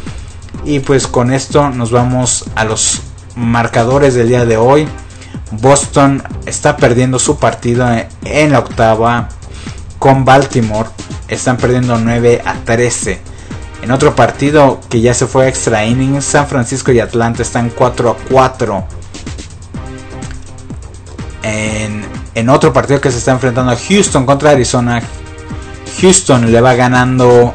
Y pues con esto nos vamos a los marcadores del día de hoy. Boston está perdiendo su partido en la octava con Baltimore. Están perdiendo 9-13. En otro partido que ya se fue a extra innings, San Francisco y Atlanta están 4-4. En otro partido que se está enfrentando a Houston contra Arizona, Houston le va ganando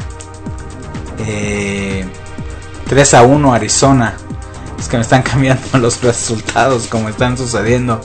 3-1 a Arizona. Es que me están cambiando los resultados como están sucediendo.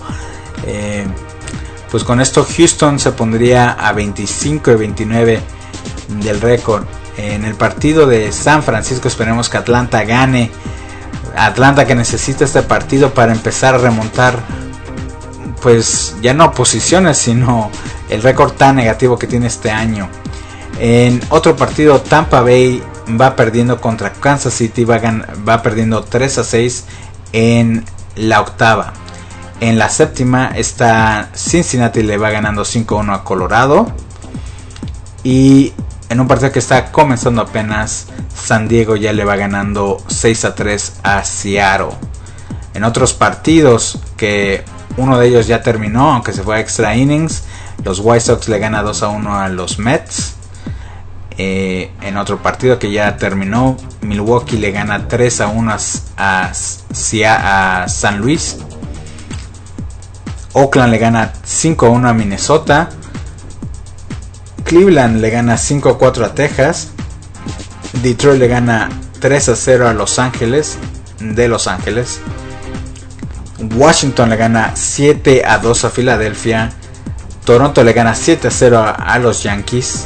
Pues con esto Houston se pondría a 25 y 29 del récord. En el partido de San Francisco esperemos que Atlanta gane. Atlanta que necesita este partido para empezar a remontar, pues ya no posiciones, sino el récord tan negativo que tiene este año. En otro partido, Tampa Bay va perdiendo contra Kansas City, va perdiendo 3-6 en la octava. En la séptima está Cincinnati, le va ganando 5-1 a Colorado. Y en un partido que está comenzando apenas, San Diego ya le va ganando 6-3 a Seattle. En otros partidos, que uno de ellos ya terminó, aunque se fue a extra innings, los White Sox le gana 2-1 a los Mets. En otro partido que ya terminó, Milwaukee le gana 3-1 a San Luis. Oakland le gana 5-1 a Minnesota. Cleveland le gana 5-4 a Texas. Detroit le gana 3-0 a Los Ángeles, de Los Ángeles. Washington le gana 7-2 a Filadelfia. Toronto le gana 7-0 a los Yankees.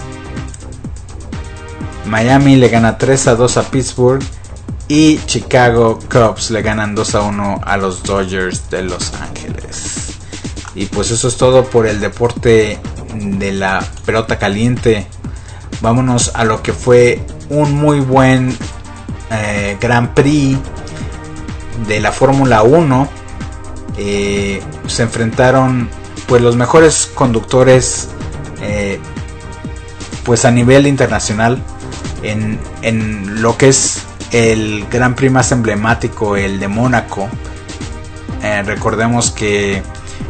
Miami le gana 3-2 a Pittsburgh. Y Chicago Cubs le ganan 2-1 a los Dodgers de Los Ángeles. Y pues eso es todo por el deporte de la pelota caliente. Vámonos a lo que fue un muy buen Grand Prix de la Fórmula 1. Se enfrentaron pues los mejores conductores pues a nivel internacional en lo que es el Grand Prix más emblemático, el de Mónaco. Recordemos que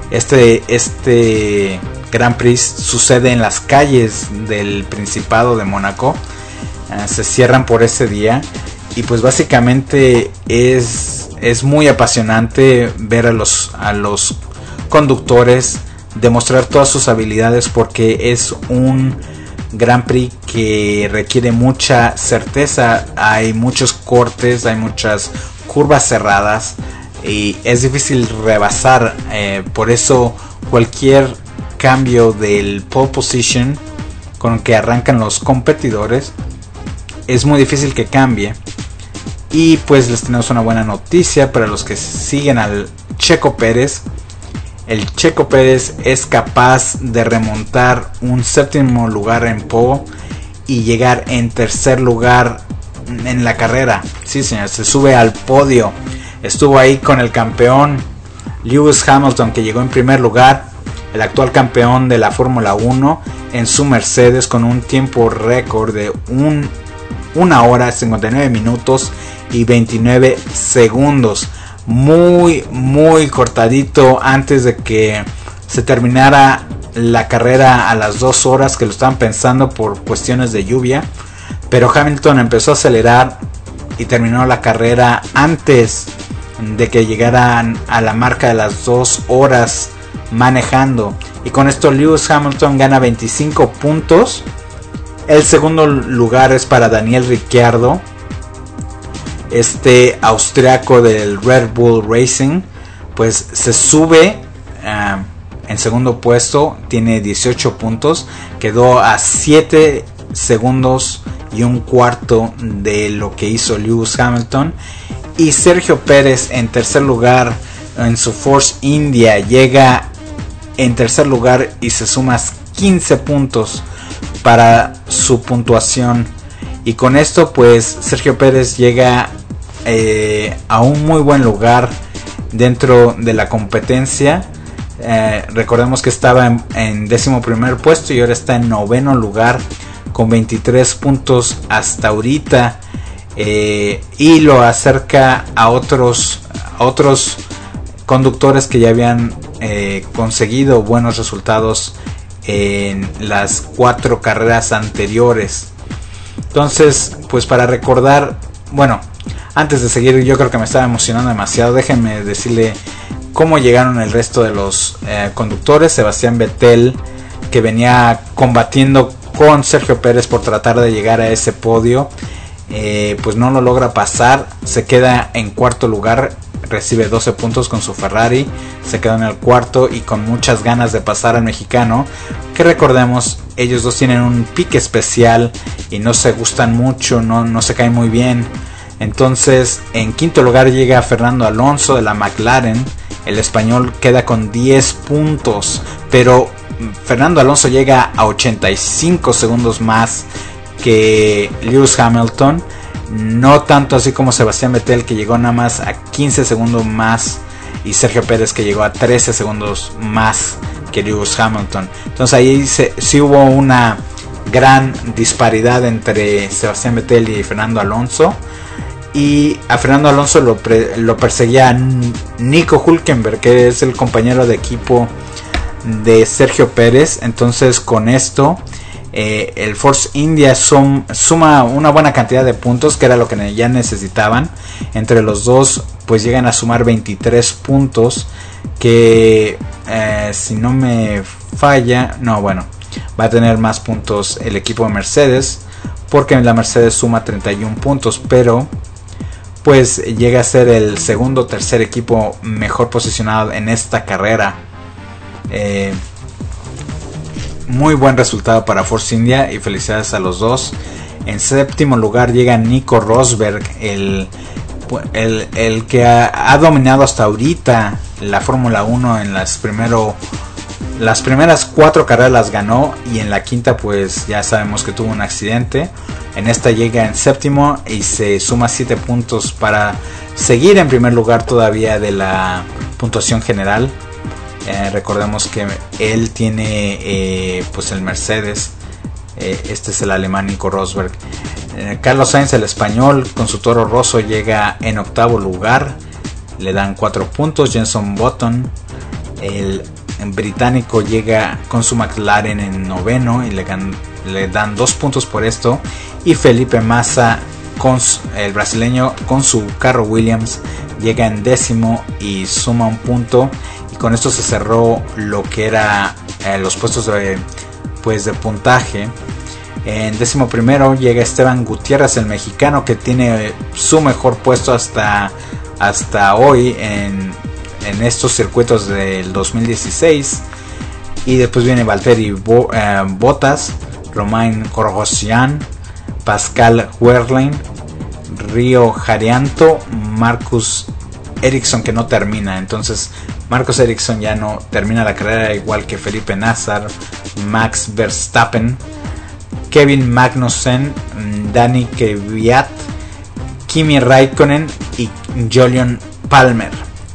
este Grand Prix sucede en las calles del Principado de Mónaco. Se cierran por ese día y pues básicamente es muy apasionante ver a los conductores demostrar todas sus habilidades, porque es un Grand Prix que requiere mucha certeza. Hay muchos cortes, hay muchas curvas cerradas y es difícil rebasar. Por eso cualquier cambio del pole position con el que arrancan los competidores es muy difícil que cambie. Y pues les tenemos una buena noticia para los que siguen al Checo Pérez. El Checo Pérez es capaz de remontar un séptimo lugar en pole y llegar en tercer lugar en la carrera. Sí, señor, se sube al podio. Estuvo ahí con el campeón Lewis Hamilton, que llegó en primer lugar, el actual campeón de la Fórmula 1, en su Mercedes con un tiempo récord de 1 hora 59 minutos y 29 segundos. Muy cortadito antes de que se terminara la carrera a las 2 horas, que lo estaban pensando por cuestiones de lluvia, pero Hamilton empezó a acelerar y terminó la carrera antes de que llegaran a la marca de las 2 horas manejando, y con esto Lewis Hamilton gana 25 puntos. El segundo lugar es para Daniel Ricciardo, este austriaco del Red Bull Racing, pues se sube en segundo puesto, tiene 18 puntos, quedó a 7 segundos y un cuarto de lo que hizo Lewis Hamilton. Y Sergio Pérez en tercer lugar en su Force India llega en tercer lugar y se suma 15 puntos para su puntuación, y con esto pues Sergio Pérez llega a un muy buen lugar dentro de la competencia. Recordemos que estaba en 11º puesto y ahora está en 9º lugar con 23 puntos hasta ahorita, y lo acerca a otros conductores que ya habían conseguido buenos resultados en las 4 carreras anteriores. Entonces, pues para recordar, bueno, antes de seguir, yo creo que me estaba emocionando demasiado. Déjenme decirle cómo llegaron el resto de los conductores. Sebastián Vettel, que venía combatiendo con Sergio Pérez por tratar de llegar a ese podio, pues no lo logra pasar, se queda en cuarto lugar recibe 12 puntos con su Ferrari, se quedó en el cuarto y con muchas ganas de pasar al mexicano, que recordemos, ellos dos tienen un pique especial y no se gustan mucho, no se caen muy bien. Entonces en quinto lugar llega Fernando Alonso de la McLaren, el español queda con 10 puntos, pero Fernando Alonso llega a 85 segundos más que Lewis Hamilton, no tanto así como Sebastián Vettel, que llegó nada más a 15 segundos más, y Sergio Pérez, que llegó a 13 segundos más que Lewis Hamilton. Entonces ahí sí hubo una gran disparidad entre Sebastián Vettel y Fernando Alonso, y a Fernando Alonso lo perseguía Nico Hülkenberg, que es el compañero de equipo de Sergio Pérez. Entonces con esto el Force India suma una buena cantidad de puntos, que era lo que ya necesitaban. Entre los dos pues llegan a sumar 23 puntos, que si no me falla, va a tener más puntos el equipo de Mercedes, porque la Mercedes suma 31 puntos, pero pues llega a ser el segundo o tercer equipo mejor posicionado en esta carrera. Muy buen resultado para Force India y felicidades a los dos. En séptimo lugar llega Nico Rosberg, el que ha dominado hasta ahorita la Fórmula 1. En las primeras 4 carreras las ganó, y en la quinta pues ya sabemos que tuvo un accidente. En esta llega en séptimo y se suma 7 puntos para seguir en primer lugar todavía de la puntuación general. Recordemos que él tiene pues el Mercedes, este es el alemán Nico Rosberg. Carlos Sainz, el español, con su Toro Rosso llega en octavo lugar, le dan 4 puntos. Jenson Button, el británico, llega con su McLaren en noveno y le dan 2 puntos por esto. Y Felipe Massa, el brasileño, con su carro Williams, llega en décimo y suma 1 punto. Y con esto se cerró lo que era los puestos de puntaje. En 11º llega Esteban Gutiérrez, el mexicano, que tiene su mejor puesto hasta hoy en estos circuitos del 2016. Y después viene Valtteri Bottas, Romain Grosjean, Pascal Wehrlein, Rio Haryanto, Marcus Ericsson, que no termina. Entonces Marcus Ericsson ya no termina la carrera, igual que Felipe Nasr, Max Verstappen, Kevin Magnussen, Dani Kvyat, Kimi Raikkonen y Jolyon Palmer.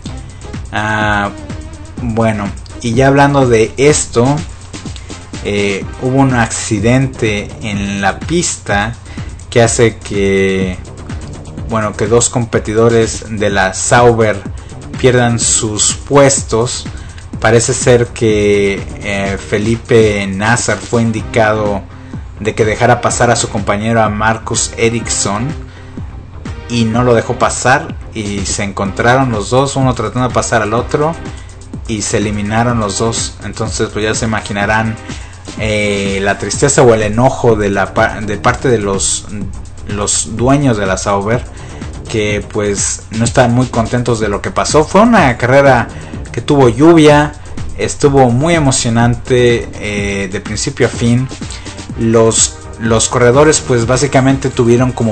Bueno, y ya hablando de esto, hubo un accidente en la pista que hace que 2 competidores de la Sauber pierdan sus puestos. Parece ser que Felipe Nasr fue indicado de que dejara pasar a su compañero, a Marcus Ericsson, y no lo dejó pasar, y se encontraron los dos, uno tratando de pasar al otro, y se eliminaron los dos. Entonces pues ya se imaginarán la tristeza o el enojo de parte de los dueños de la Sauber, que pues no estaban muy contentos de lo que pasó. Fue una carrera que tuvo lluvia, estuvo muy emocionante de principio a fin. Los corredores pues básicamente tuvieron como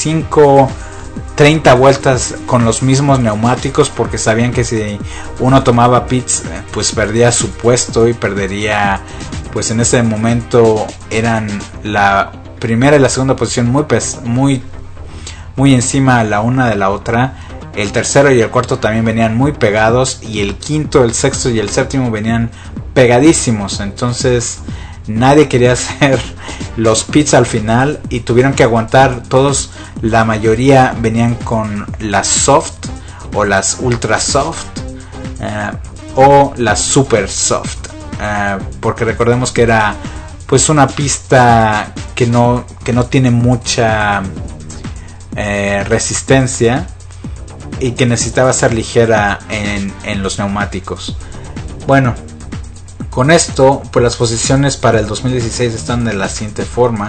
25-30 vueltas con los mismos neumáticos, porque sabían que si uno tomaba pits pues perdía su puesto, y perdería, pues en ese momento eran la primera y la segunda posición muy encima la una de la otra. El tercero y el cuarto también venían muy pegados, y el quinto, el sexto y el séptimo venían pegadísimos. Entonces nadie quería hacer los pits al final, y tuvieron que aguantar todos. La mayoría venían con las soft o las ultra soft o las super soft, porque recordemos que era pues una pista que no tiene mucha resistencia, y que necesitaba ser ligera en los neumáticos. Bueno, con esto pues las posiciones para el 2016 están de la siguiente forma.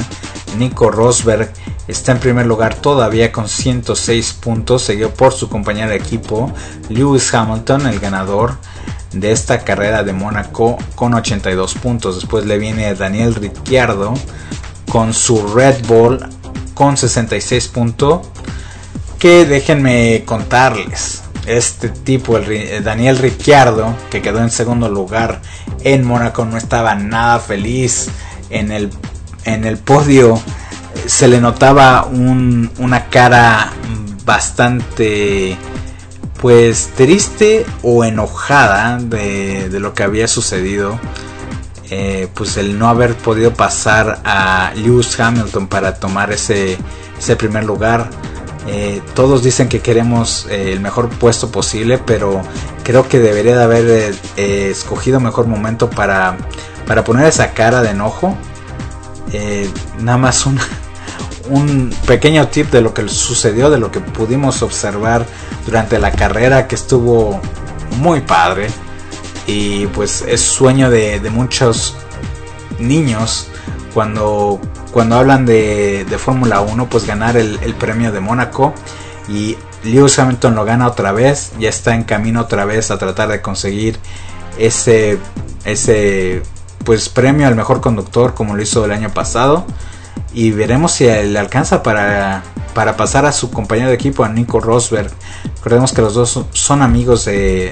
Nico Rosberg está en primer lugar todavía con 106 puntos, seguido por su compañero de equipo Lewis Hamilton, el ganador de esta carrera de Mónaco, con 82 puntos. Después le viene Daniel Ricciardo con su Red Bull con 66 puntos, que déjenme contarles, este tipo, el Daniel Ricciardo, que quedó en segundo lugar en Mónaco, no estaba nada feliz en el podio. Se le notaba una cara bastante pues triste o enojada de lo que había sucedido, pues el no haber podido pasar a Lewis Hamilton para tomar ese primer lugar. Todos dicen que queremos el mejor puesto posible, pero creo que debería de haber escogido mejor momento para poner esa cara de enojo. Nada más un pequeño tip de lo que sucedió, de lo que pudimos observar durante la carrera, que estuvo muy padre, y pues es sueño de muchos niños cuando hablan de Fórmula 1, pues ganar el premio de Mónaco. Y Lewis Hamilton lo gana otra vez, ya está en camino otra vez a tratar de conseguir ese pues premio al mejor conductor, como lo hizo el año pasado, y veremos si le alcanza para pasar a su compañero de equipo, a Nico Rosberg. Recordemos que los dos son amigos de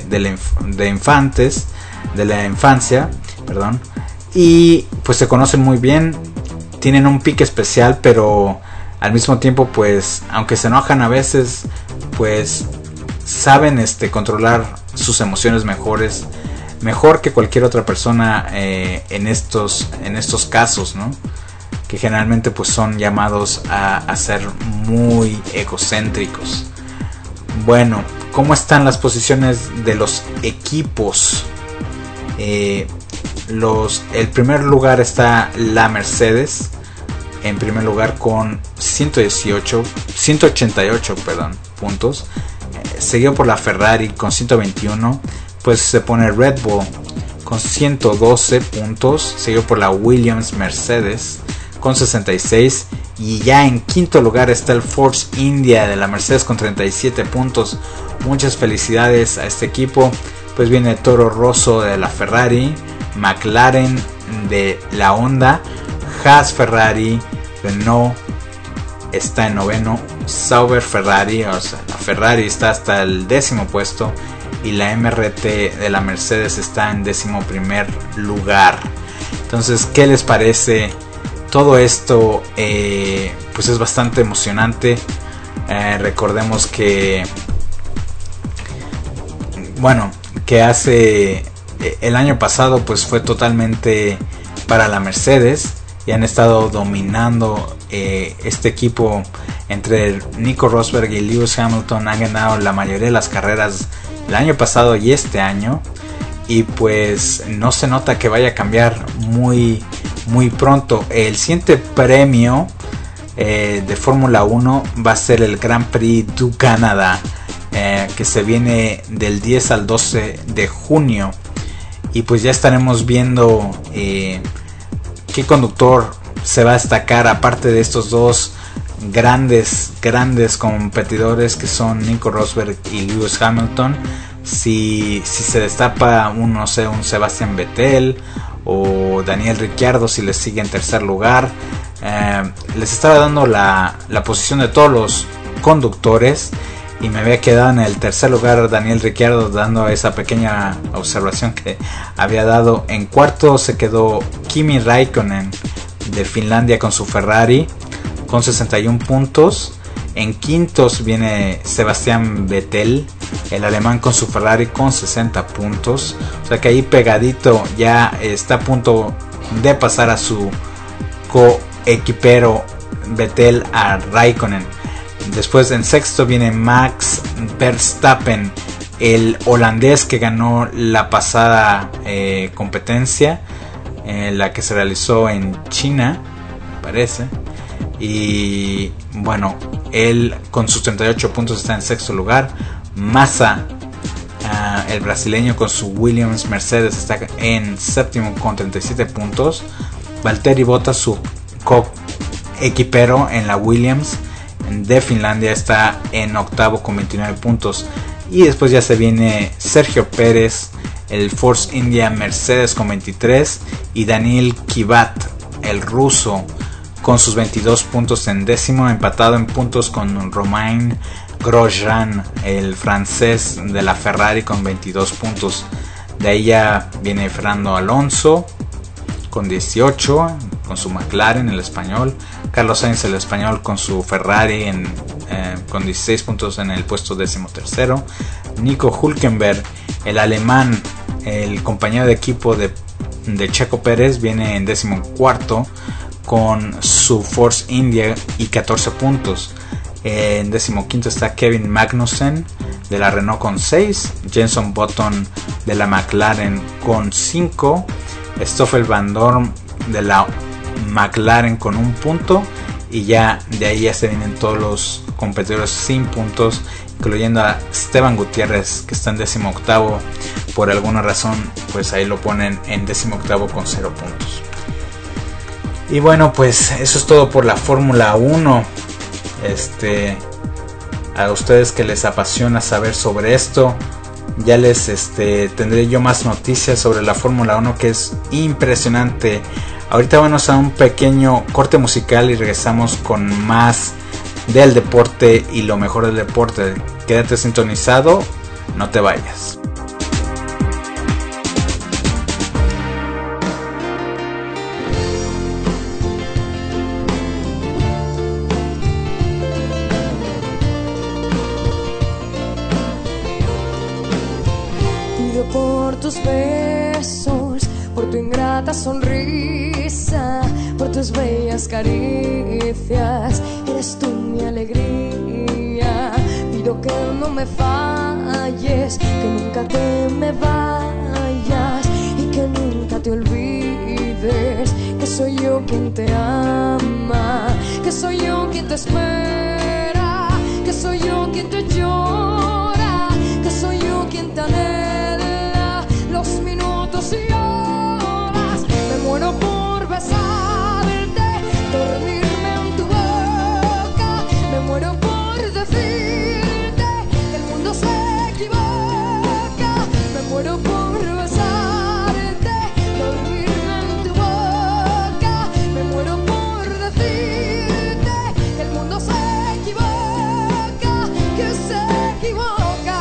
la infancia, perdón, y pues se conocen muy bien, tienen un pique especial, pero al mismo tiempo, pues aunque se enojan a veces, pues saben controlar sus emociones mejor que cualquier otra persona en estos casos, ¿no? Que generalmente pues son llamados a ser muy egocéntricos. Bueno, ¿cómo están las posiciones de los equipos? El primer lugar está la Mercedes, en primer lugar con 188 puntos, seguido por la Ferrari con 121. Pues se pone Red Bull con 112 puntos, seguido por la Williams Mercedes con 66, y ya en quinto lugar está el Force India de la Mercedes con 37 puntos. Muchas felicidades a este equipo. Pues viene Toro Rosso de la Ferrari, McLaren de la Honda, Haas Ferrari, Renault está en noveno, Sauber Ferrari, o sea, la Ferrari está hasta el 10º puesto, y la MRT de la Mercedes está en 11º lugar. Entonces, ¿qué les parece todo esto? Pues es bastante emocionante. Recordemos que hace el año pasado pues fue totalmente para la Mercedes, y han estado dominando este equipo. Entre Nico Rosberg y Lewis Hamilton han ganado la mayoría de las carreras el año pasado y este año, y pues no se nota que vaya a cambiar muy pronto. El siguiente premio de Fórmula 1 va a ser el Grand Prix du Canadá, que se viene del 10 al 12 de junio, y pues ya estaremos viendo qué conductor se va a destacar, aparte de estos dos grandes competidores que son Nico Rosberg y Lewis Hamilton. Si se destapa un Sebastian Vettel o Daniel Ricciardo, si les sigue en tercer lugar. Les estaba dando la posición de todos los conductores, y me había quedado en el tercer lugar Daniel Ricciardo, dando esa pequeña observación que había dado. En cuarto se quedó Kimi Raikkonen de Finlandia con su Ferrari con 61 puntos. En quintos viene Sebastian Vettel, el alemán, con su Ferrari con 60 puntos. O sea que ahí pegadito ya está a punto de pasar a su coequipero Vettel, a Raikkonen. Después en sexto viene Max Verstappen, el holandés que ganó la pasada competencia, la que se realizó en China, parece. Y bueno, él con sus 38 puntos está en sexto lugar. Massa, el brasileño, con su Williams Mercedes está en séptimo con 37 puntos. Valtteri Bottas, su equipero en la Williams de Finlandia está en octavo con 29 puntos. Y después ya se viene Sergio Pérez, el Force India Mercedes con 23, y Daniil Kvyat, el ruso, con sus 22 puntos en décimo, empatado en puntos con Romain Grosjean, el francés de la Ferrari, con 22 puntos. De ahí ya viene Fernando Alonso con 18, con su McLaren, el español. Carlos Sainz, el español, con su Ferrari con 16 puntos en el puesto 13º. Nico Hülkenberg, el alemán, el compañero de equipo de Checo Pérez, viene en 14º con su Force India y 14 puntos. En 15º está Kevin Magnussen de la Renault con 6, Jenson Button de la McLaren con 5, Stoffel Van Dorn de la McLaren con 1 punto, y ya de ahí ya se vienen todos los competidores sin puntos, incluyendo a Esteban Gutiérrez, que está en 18º. Por alguna razón, pues ahí lo ponen en 18º con 0 puntos. Y bueno, pues eso es todo por la Fórmula 1. A ustedes que les apasiona saber sobre esto, ya les tendré yo más noticias sobre la Fórmula 1, que es impresionante. Ahorita vamos a un pequeño corte musical y regresamos con más del deporte y lo mejor del deporte. Quédate sintonizado, no te vayas. Por tus besos, por tu ingrata sonrisa, por tus bellas caricias, eres tú mi alegría. Pido que no me falles, que nunca te me vayas y que nunca te olvides que soy yo quien te ama, que soy yo quien te espera, que soy yo quien te llora, que soy yo quien te anhela los minutos y horas. Me muero por besarte, dormirme en tu boca. Me muero por decirte que el mundo se equivoca. Me muero por besarte, dormirme en tu boca. Me muero por decirte que el mundo se equivoca, que se equivoca.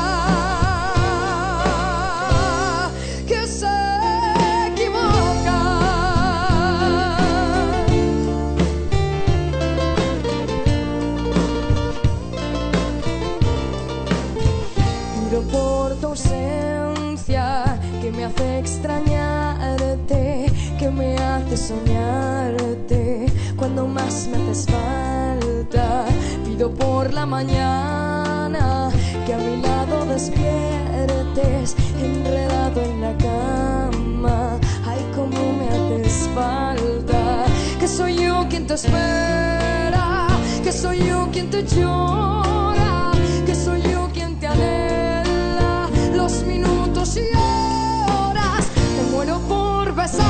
Por tu ausencia que me hace extrañarte, que me hace soñarte cuando más me haces falta. Pido por la mañana que a mi lado despiertes, enredado en la cama. Ay, cómo me haces falta. Que soy yo quien te espera, que soy yo quien te llora, que soy yo quien te anhela los minutos y horas. Me muero por besarte,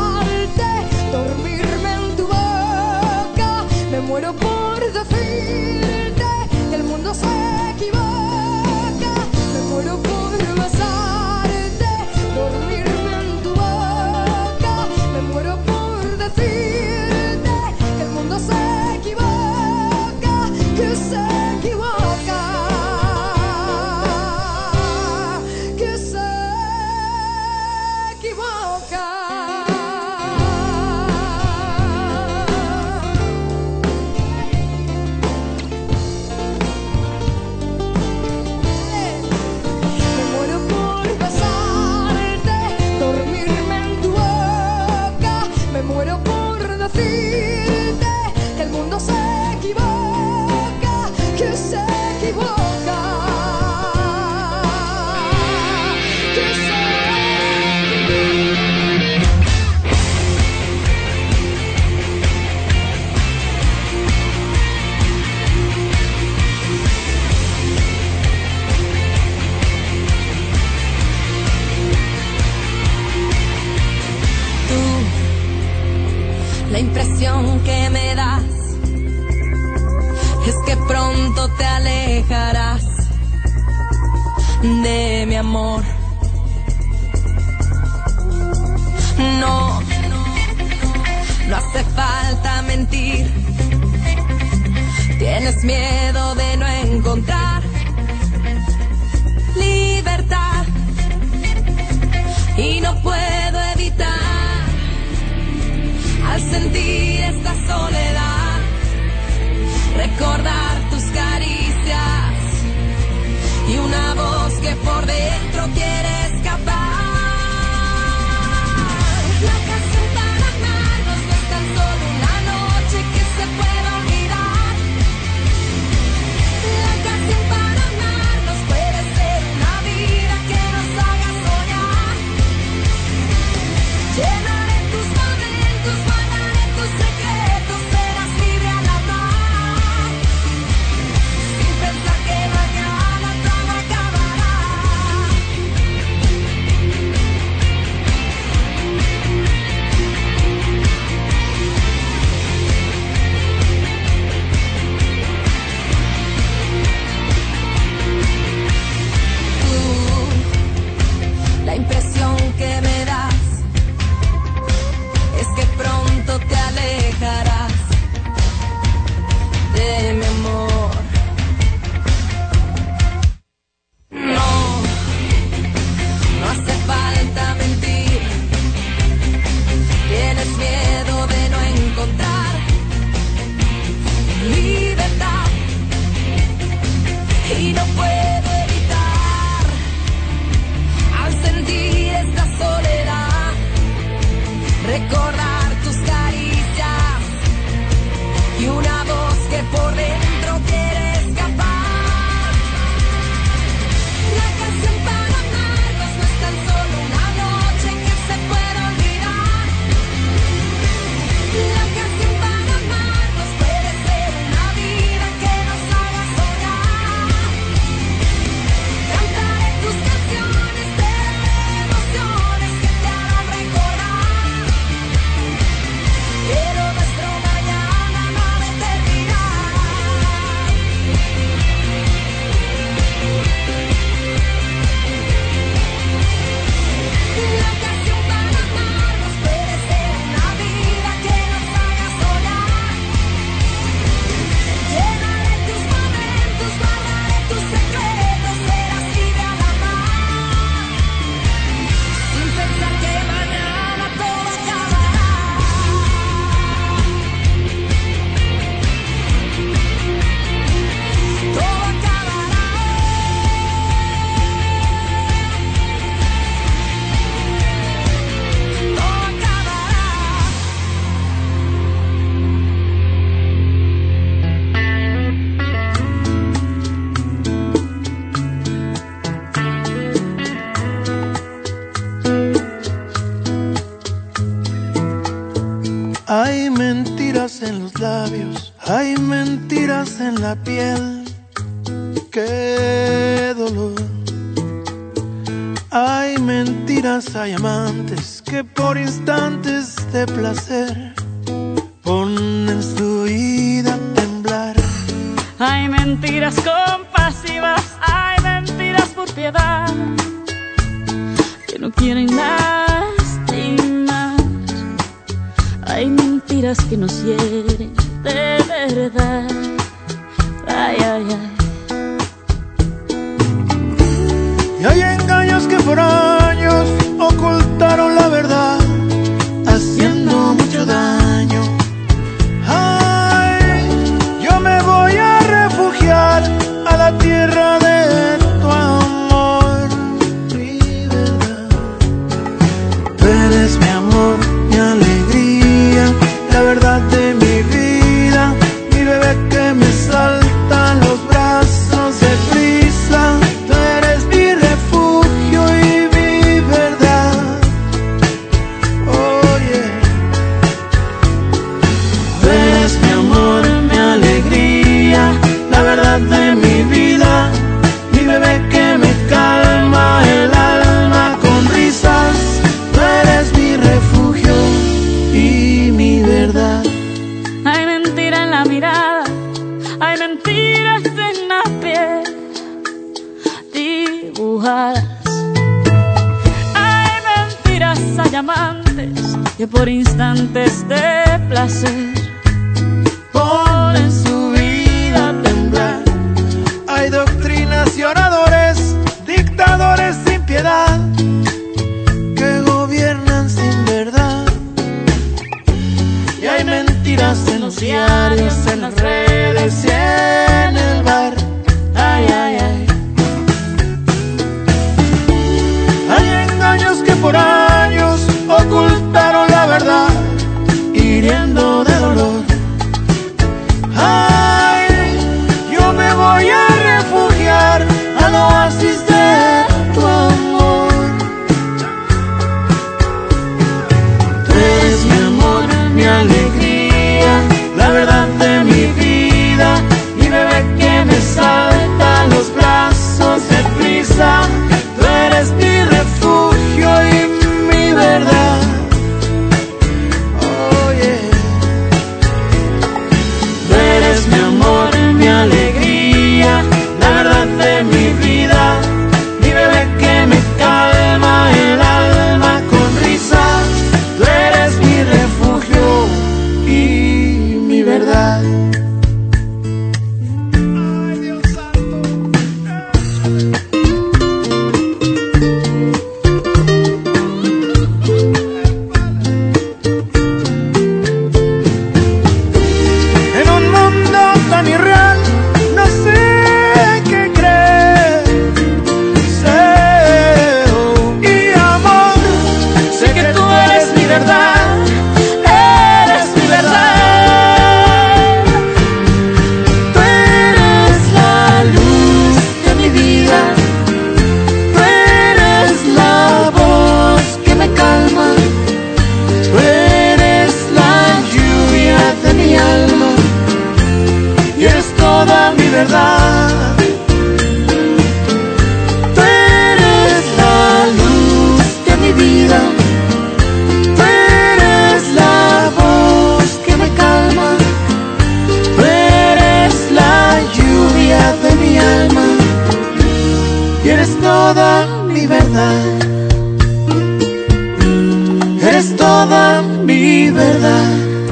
dormirme en tu boca. Me muero por decirte que el mundo se equivoca. Me muero por besarte, dormirme en tu boca. Me muero por decirte que el mundo se equivoca, que se equivoca. La impresión que me das que pronto te alejarás de mi amor. No, no hace falta mentir. Tienes miedo de no encontrar libertad y no puedo evitar, al sentir esta soledad, recordar tus caricias y una voz que por dentro quiere escapar. La canción para amarnos no es tan solo una noche que se puede olvidar. La canción para amarnos puede ser una vida que nos haga soñar. Llenaré tus momentos, guardaré tus secretos, serás libre al amar, sin pensar que mañana todo acabará. La impresión que me das es que pronto te alejarás de mi amor. No, no hace falta mentir. Tienes miedo de no encontrar libertad y no puedo evitar, al sentir esta soledad, recordar tus caricias y una voz que por dentro quiere escapar. La canción para amarnos no es tan solo una noche que se puede olvidar. La canción para amarnos puede ser una vida que nos haga soñar. Cantaré tus canciones, te daré emociones que te harán recordar, pero nuestro mañana no ha de terminar. La canción para amarnos puede ser una vida que nos haga soñar. Llenaré tus momentos, guardaré tus secretos, serás libre al amar, sin pensar que mañana todo acabará. Todo acabará. Todo acabará. Hay mentiras en los labios, hay mentiras en la piel. Qué dolor. Hay mentiras, hay amantes que por instantes de placer ponen su vida a temblar. Hay mentiras compasivas, hay mentiras por piedad, que no quieren lastimar. Hay mentiras que nos hieren de verdad. Ay, ay, ay. Y hay engaños que por años ocultaron la verdad, haciendo mucho daño. Ay, yo me voy a refugiar a la tierra de tu amor, mi verdad. Tú eres mi amor, mi alegría, la verdad de mi vida, mi bebé que me salta en los brazos de prisa. Tú eres mi refugio y mi verdad. Oh yeah. Tú eres mi amor, mi alegría, la verdad de mi vida, mi bebé que me calma el alma con risas. Tú eres mi refugio y mi verdad. Hay mentira en la mirada, hay mentira mentiras en la piel dibujadas. Hay mentiras, hay amantes que por instantes de placer ponen su vida a temblar. Hay doctrinas y oradores, dictadores sin piedad, que gobiernan sin verdad. Y hay mentiras en los diarios, en las redes y en el bar. Ay, ay, ay. Hay engaños que por años ocultaron la verdad, hiriendo de dolor. Ay, yo me voy a refugiar al oasis de tu amor. Tú eres mi amor, mi alegría, la verdad de mi vida, mi bebé que me salta a los brazos de prisa. Tú eres mi refugio y mi verdad. Oh yeah. Tú eres mi amor, mi alegría, la verdad de mi vida, mi bebé que me calma el alma con risa. Tú eres mi refugio y mi verdad. Ay, Dios santo. En un mundo tan irreal, no sé qué creer. Y amor, sé que tú eres mi verdad, eres mi verdad. Tú eres la luz de mi vida, tú eres la voz que me calma, tú eres la lluvia de mi alma y eres toda mi verdad. Tú eres la luz de mi vida, tú eres la voz que me calma, tú eres la lluvia de mi alma y eres toda mi verdad. Eres toda mi verdad.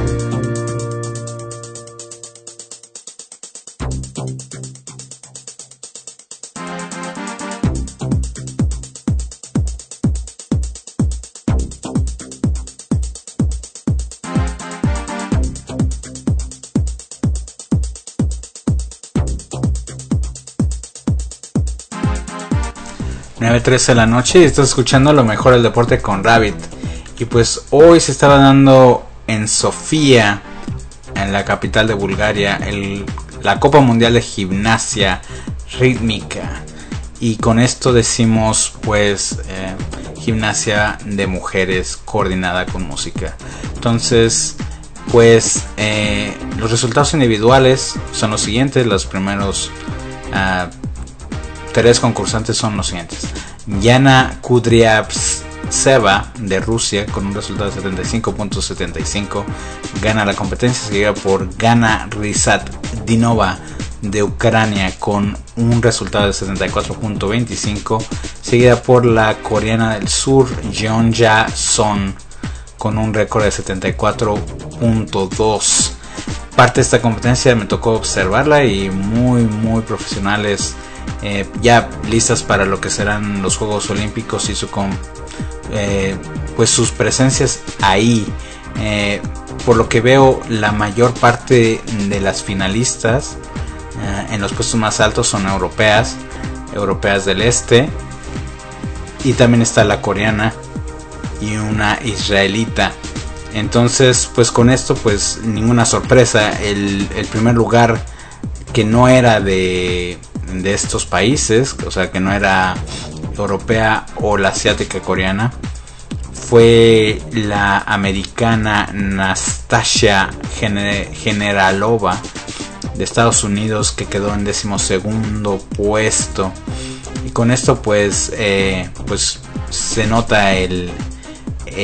...9:13 de la noche y estás escuchando lo mejor del deporte con Rabbit. Y pues hoy se estaba dando en Sofía, en la capital de Bulgaria, la Copa Mundial de Gimnasia Rítmica. Y con esto decimos pues gimnasia de mujeres coordinada con música. Entonces pues los resultados individuales son los siguientes. Los primeros 3 concursantes son los siguientes: Yana Kudryavtseva de Rusia con un resultado de 75.75 gana la competencia, seguida por Gana Rizatdinova de Ucrania con un resultado de 74.25, seguida por la coreana del sur Jeonja Son con un récord de 74.2. Parte de esta competencia me tocó observarla y muy profesionales, ya listas para lo que serán los Juegos Olímpicos y pues sus presencias ahí. Por lo que veo, la mayor parte de las finalistas en los puestos más altos son europeas del este, y también está la coreana y una israelita. Entonces pues con esto pues ninguna sorpresa. El primer lugar, que no era de estos países, o sea que no era europea o la asiática coreana, fue la americana Nastasia Generalova de Estados Unidos, que quedó en 12º puesto. Y con esto pues se nota el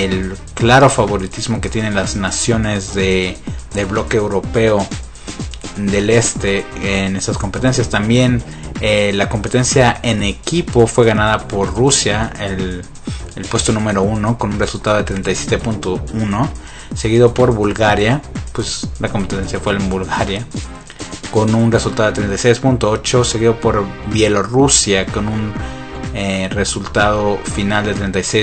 claro favoritismo que tienen las naciones del bloque europeo del Este en esas competencias. También la competencia en equipo fue ganada por Rusia, el puesto número 1 con un resultado de 37.1, seguido por Bulgaria, pues la competencia fue en Bulgaria con un resultado de 36.8, seguido por Bielorrusia con un resultado final de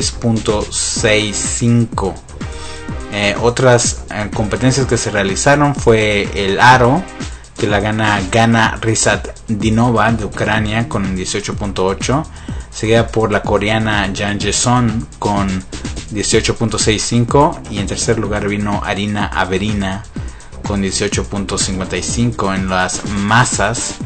36.65. Otras competencias que se realizaron fue el aro, que la gana Gana Rizatdinova de Ucrania con 18.8, seguida por la coreana Jang Jae-son con 18.65, y en tercer lugar vino Arina Averina con 18.55. En las masas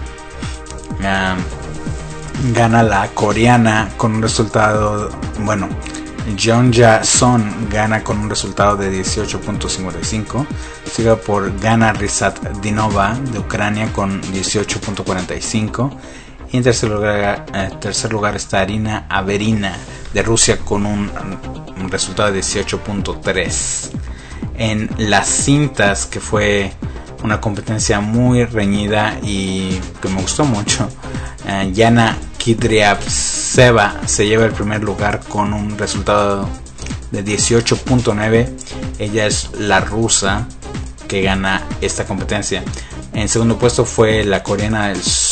gana la coreana con un resultado, bueno, Jang Jae-son gana con un resultado de 18.55, seguida por Gana Rizatdinova de Ucrania con 18.45, y en tercer lugar está Arina Averina de Rusia con un resultado de 18.3. En las cintas, que fue una competencia muy reñida y que me gustó mucho, Yana Kudryavtseva se lleva el primer lugar con un resultado de 18.9. Ella es la rusa que gana esta competencia. En segundo puesto fue la coreana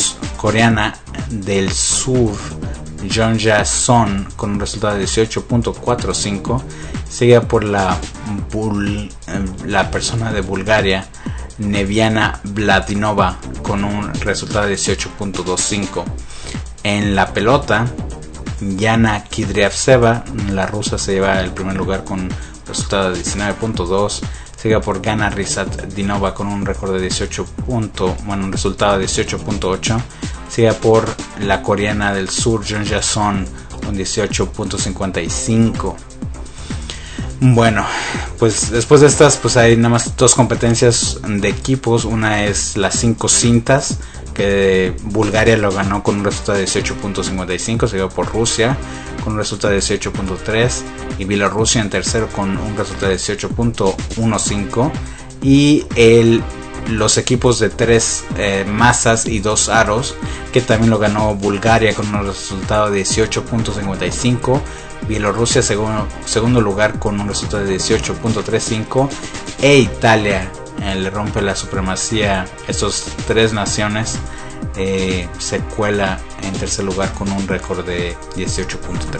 del sur, Jang Jae-son, con un resultado de 18.45, seguida por la persona de Bulgaria, Neviana Vladinova, con un resultado de 18.25. En la pelota, Yana Kudryavtseva, la rusa, se lleva el primer lugar con un resultado de 19.2, seguida por Gana Rizatdinova con un récord de un resultado de 18.8, seguida por la coreana del sur, Jang Jae-son, con 18.55. Bueno, pues después de estas, pues hay nada más dos competencias de equipos. Una es las 5 cintas, que Bulgaria lo ganó con un resultado de 18.55, seguido por Rusia con un resultado de 18.3, y Bielorrusia en tercero con un resultado de 18.15, y los equipos de 3 masas y 2 aros, que también lo ganó Bulgaria con un resultado de 18.55, Bielorrusia segundo lugar con un resultado de 18.35, e Italia le rompe la supremacía. Estas 3 naciones se cuela en tercer lugar con un récord de 18.3.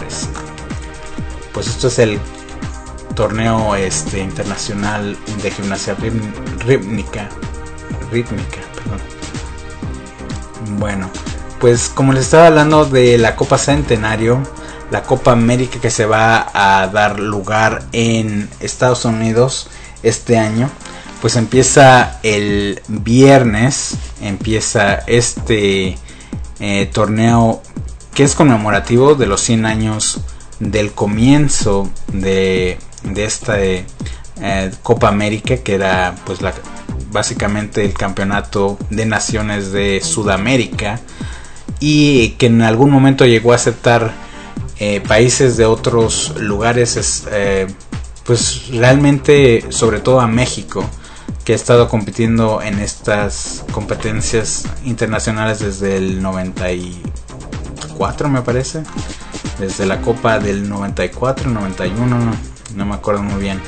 Pues esto es el torneo internacional de gimnasia rítmica. Bueno, pues como les estaba hablando de la Copa Centenario, la Copa América que se va a dar lugar en Estados Unidos este año, pues empieza el viernes, empieza este torneo que es conmemorativo de los 100 años del comienzo de esta Copa América, que era pues básicamente el campeonato de naciones de Sudamérica, y que en algún momento llegó a aceptar países de otros lugares, pues realmente sobre todo a México, que ha estado compitiendo en estas competencias internacionales desde el 94, me parece, desde la Copa del 94, 91, no me acuerdo muy bien,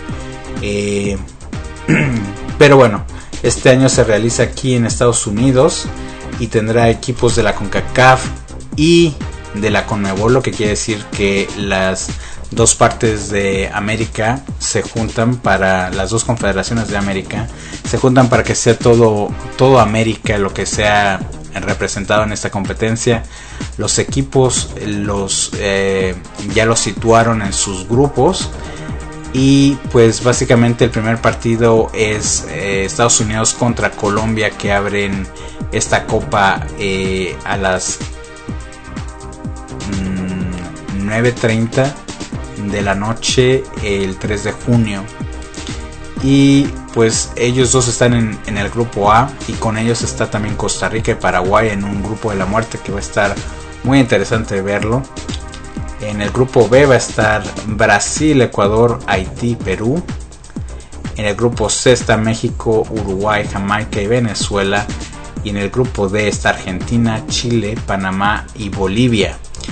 pero bueno, este año se realiza aquí en Estados Unidos y tendrá equipos de la CONCACAF y de la CONMEBOL, lo que quiere decir que las dos partes de América se juntan, para las dos confederaciones de América se juntan para que sea todo América lo que sea representado en esta competencia. Los equipos ya los situaron en sus grupos, y pues básicamente el primer partido es Estados Unidos contra Colombia, que abren esta copa a las 9:30 de la noche el 3 de junio. Y pues ellos dos están en el grupo A, y con ellos está también Costa Rica y Paraguay en un grupo de la muerte que va a estar muy interesante verlo. En el grupo B va a estar Brasil, Ecuador, Haití, Perú. En el grupo C está México, Uruguay, Jamaica y Venezuela. Y en el grupo D está Argentina, Chile, Panamá y Bolivia.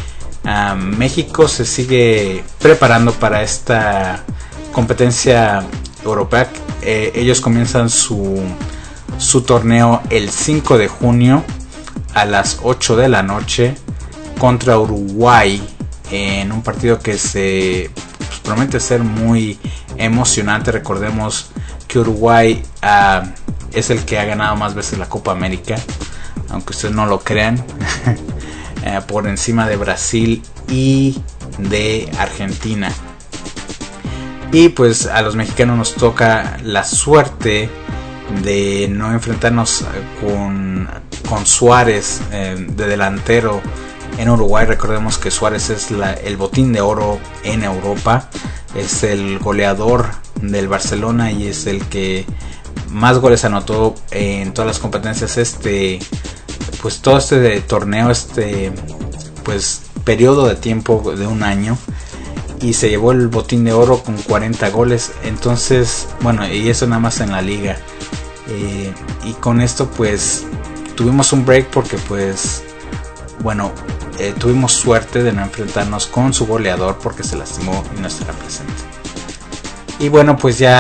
México se sigue preparando para esta competencia europea. Ellos comienzan su torneo el 5 de junio a las 8 de la noche contra Uruguay, en un partido que se promete ser muy emocionante. Recordemos que Uruguay es el que ha ganado más veces la Copa América, aunque ustedes no lo crean, por encima de Brasil y de Argentina. Y pues a los mexicanos nos toca la suerte de no enfrentarnos con Suárez de delantero en Uruguay. Recordemos que Suárez es el botín de oro en Europa, es el goleador del Barcelona y es el que más goles anotó en todas las competencias pues todo este torneo, pues periodo de tiempo de un año, y se llevó el botín de oro con 40 goles. Entonces, bueno, y eso nada más en la liga. Y con esto pues tuvimos un break porque pues bueno, tuvimos suerte de no enfrentarnos con su goleador porque se lastimó y no estará presente. Y bueno, pues ya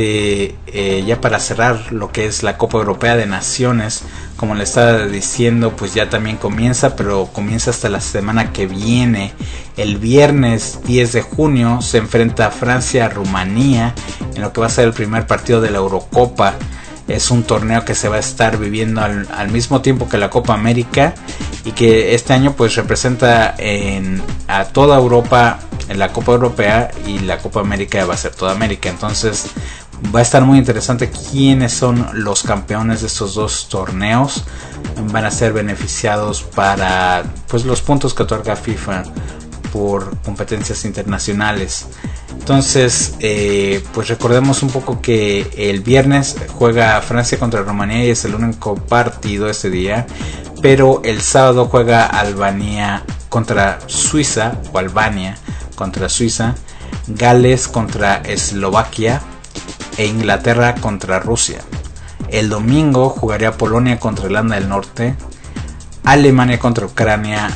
ya para cerrar lo que es la Copa Europea de Naciones, como le estaba diciendo, pues ya también comienza, pero comienza hasta la semana que viene. El viernes 10 de junio se enfrenta Francia a Rumanía en lo que va a ser el primer partido de la Eurocopa. Es un torneo que se va a estar viviendo al mismo tiempo que la Copa América, y que este año pues representa a toda Europa en la Copa Europea, y la Copa América va a ser toda América. Entonces va a estar muy interesante quiénes son los campeones de estos dos torneos. Van a ser beneficiados para pues los puntos que otorga FIFA por competencias internacionales. Entonces pues recordemos un poco que el viernes juega Francia contra Rumanía y es el único partido ese día, pero el sábado juega Albania contra Suiza, o Albania contra Suiza, Gales contra Eslovaquia e Inglaterra contra Rusia. El domingo jugaría Polonia contra Irlanda del Norte, Alemania contra Ucrania,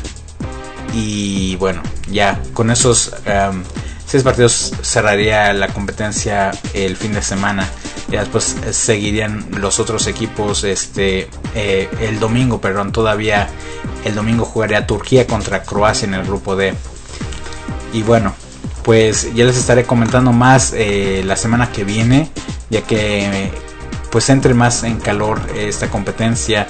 y bueno, ya con esos 6 partidos cerraría la competencia el fin de semana. Ya después seguirían los otros equipos el domingo, perdón, todavía el domingo jugaría Turquía contra Croacia en el grupo D. Y bueno, pues ya les estaré comentando más la semana que viene, ya que pues entre más en calor esta competencia.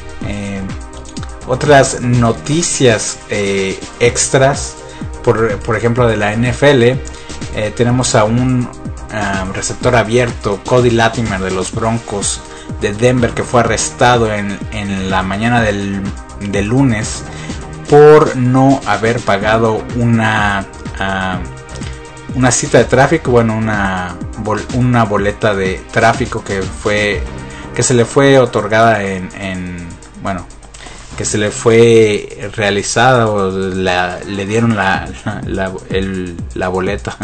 Otras noticias extras, por ejemplo de la NFL, tenemos a un receptor abierto, Cody Latimer de los Broncos de Denver, que fue arrestado en la mañana del lunes por no haber pagado una cita de tráfico, bueno, una boleta de tráfico que se le fue otorgada que se le fue realizada, o le dieron la boleta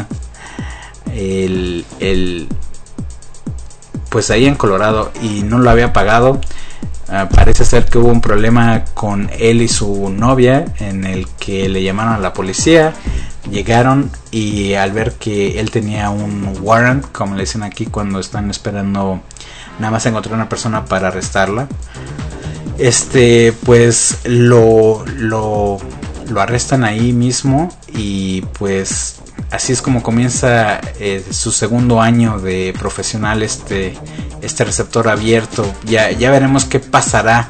pues ahí en Colorado, y no lo había pagado. Parece ser que hubo un problema con él y su novia, en el que le llamaron a la policía. Llegaron y al ver que él tenía un warrant, como le dicen aquí cuando están esperando nada más encontrar una persona para arrestarla, pues lo arrestan ahí mismo. Y pues así es como comienza su segundo año de profesional este receptor abierto. Ya veremos qué pasará.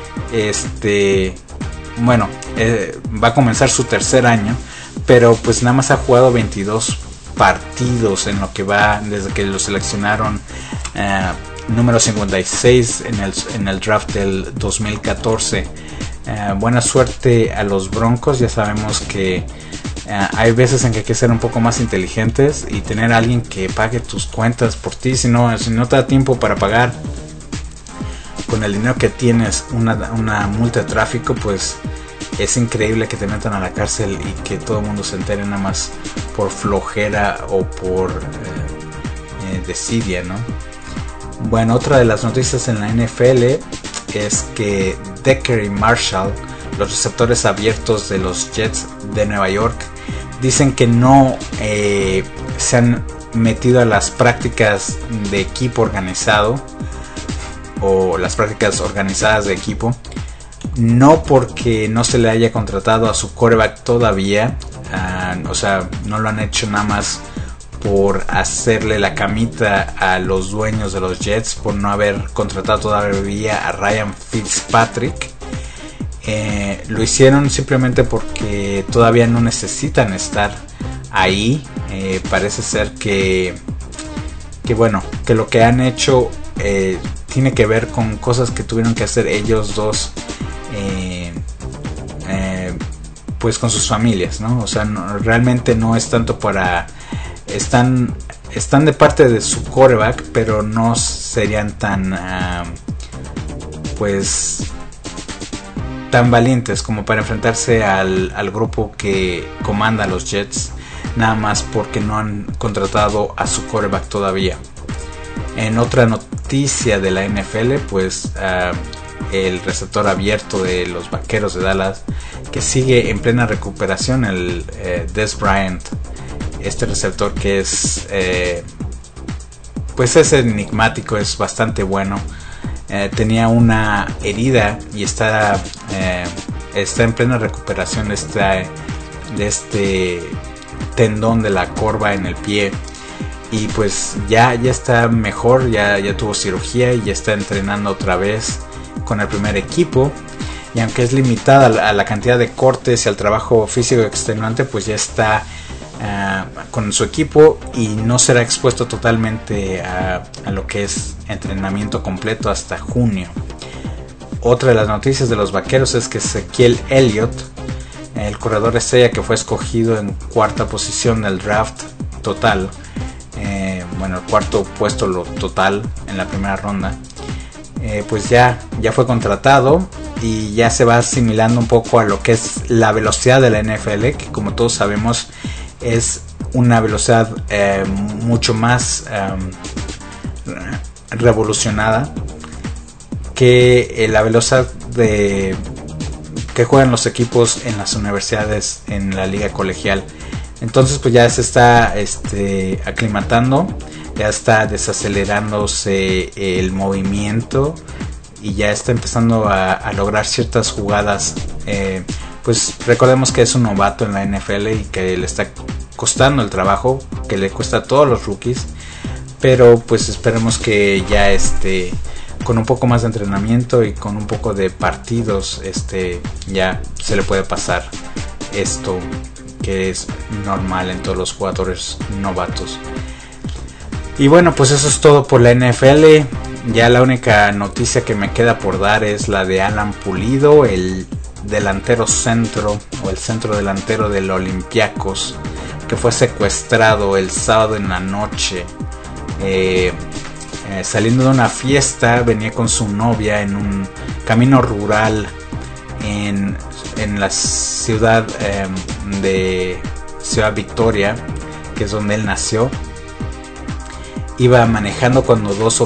Bueno, va a comenzar su tercer año, pero pues nada más ha jugado 22 partidos en lo que va desde que lo seleccionaron número 56 en el draft del 2014. Buena suerte a los Broncos. Ya sabemos que hay veces en que hay que ser un poco más inteligentes y tener a alguien que pague tus cuentas por ti. Si no te da tiempo para pagar con el dinero que tienes una multa de tráfico, pues es increíble que te metan a la cárcel y que todo el mundo se entere nada más por flojera o por desidia, ¿no? Bueno, otra de las noticias en la NFL es que Decker y Marshall, los receptores abiertos de los Jets de Nueva York, dicen que no se han metido a las prácticas de equipo organizado o las prácticas organizadas de equipo, no porque no se le haya contratado a su quarterback todavía, o sea, no lo han hecho nada más por hacerle la camita a los dueños de los Jets por no haber contratado todavía a Ryan Fitzpatrick. Lo hicieron simplemente porque todavía no necesitan estar ahí. Parece ser que bueno, que lo que han hecho tiene que ver con cosas que tuvieron que hacer ellos dos, pues con sus familias, ¿no? O sea, realmente no es tanto para... Están de parte de su quarterback, pero no serían tan pues tan valientes como para enfrentarse al grupo que comanda los Jets, nada más porque no han contratado a su quarterback todavía. En otra noticia de la NFL, pues el receptor abierto de los Vaqueros de Dallas, que sigue en plena recuperación, el Dez Bryant, este receptor que es pues es enigmático, es bastante bueno. Tenía una herida y está en plena recuperación de este tendón de la corva en el pie, y pues ya está mejor, ya tuvo cirugía y ya está entrenando otra vez con el primer equipo. Y aunque es limitada a la cantidad de cortes y al trabajo físico extenuante, pues ya está con su equipo y no será expuesto totalmente a lo que es entrenamiento completo hasta junio. Otra de las noticias de los Vaqueros es que Ezekiel Elliott, el corredor estrella que fue escogido en cuarta posición del draft total, el cuarto puesto total en la primera ronda, pues ya fue contratado y ya se va asimilando un poco a lo que es la velocidad de la NFL, que como todos sabemos es una velocidad mucho más revolucionada que la velocidad que juegan los equipos en las universidades en la liga colegial. Entonces pues ya se está aclimatando, ya está desacelerándose el movimiento y ya está empezando a lograr ciertas jugadas. Pues recordemos que es un novato en la NFL y que le está costando el trabajo, que le cuesta a todos los rookies, pero pues esperemos que ya con un poco más de entrenamiento y con un poco de partidos ya se le puede pasar esto que es normal en todos los jugadores novatos. Y bueno, pues eso es todo por la NFL. Ya la única noticia que me queda por dar es la de Alan Pulido, el delantero centro o el centro delantero del Olympiacos, que fue secuestrado el sábado en la noche, saliendo de una fiesta. Venía con su novia en un camino rural en la ciudad de Ciudad Victoria, que es donde él nació. Iba manejando cuando dos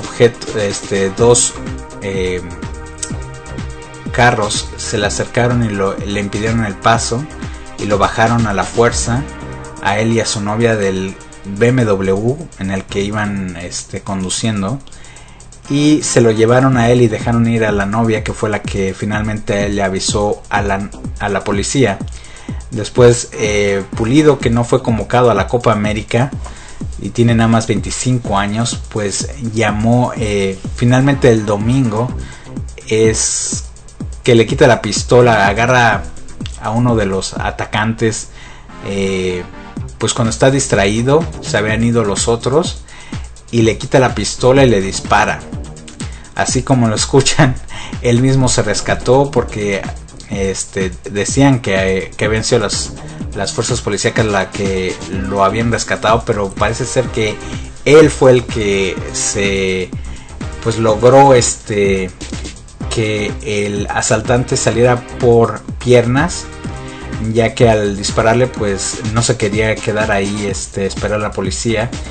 carros se le acercaron y le impidieron el paso y lo bajaron a la fuerza, a él y a su novia, del BMW en el que iban conduciendo, y se lo llevaron a él y dejaron ir a la novia, que fue la que finalmente le avisó a la policía. Después Pulido, que no fue convocado a la Copa América y tiene nada más 25 años, pues llamó finalmente el domingo, es que le quita la pistola, agarra a uno de los atacantes, pues cuando está distraído, se habían ido los otros, y le quita la pistola y le dispara. Así como lo escuchan, él mismo se rescató porque decían que habían sido las fuerzas policíacas la que lo habían rescatado, pero parece ser que él fue el que pues logró que el asaltante saliera por piernas, ya que al dispararle pues no se quería quedar ahí esperar a la policía.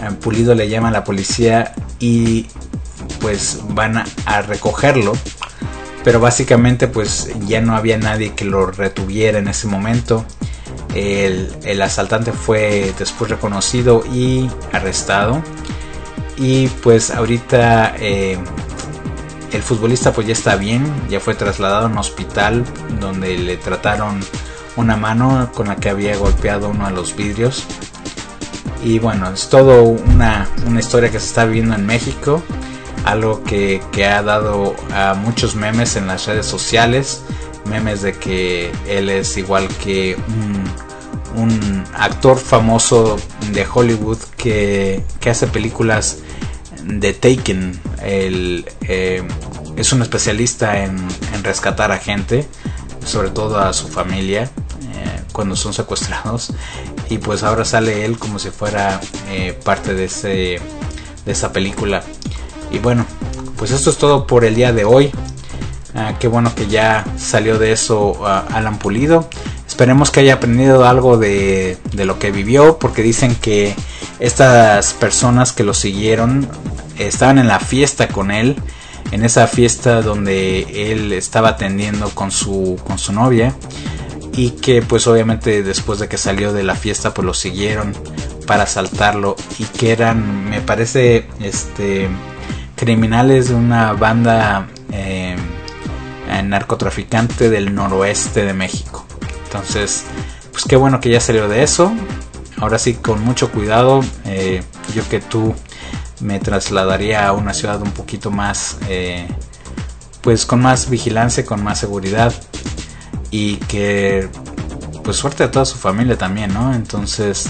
Pulido le llama a la policía y pues van a recogerlo, pero básicamente pues ya no había nadie que lo retuviera en ese momento. El asaltante fue después reconocido y arrestado, y pues ahorita el futbolista pues ya está bien, ya fue trasladado a un hospital donde le trataron una mano con la que había golpeado uno de los vidrios. Y bueno, es todo una historia que se está viviendo en México, algo que ha dado a muchos memes en las redes sociales, memes de que él es igual que un actor famoso de Hollywood que hace películas de Taken. Es un especialista en rescatar a gente, sobre todo a su familia, cuando son secuestrados, y pues ahora sale él como si fuera parte de esa película. Y bueno, pues esto es todo por el día de hoy. Qué bueno que ya salió de eso Alan Pulido. Esperemos que haya aprendido algo de lo que vivió, porque dicen que estas personas que lo siguieron estaban en la fiesta con él, en esa fiesta donde él estaba atendiendo con su novia, y que pues obviamente después de que salió de la fiesta pues lo siguieron para asaltarlo, y que eran, me parece, criminales de una banda narcotraficante del noroeste de México. Entonces pues qué bueno que ya salió de eso. Ahora sí, con mucho cuidado, yo que tú me trasladaría a una ciudad un poquito más pues con más vigilancia, con más seguridad, y que pues suerte a toda su familia también, ¿no? Entonces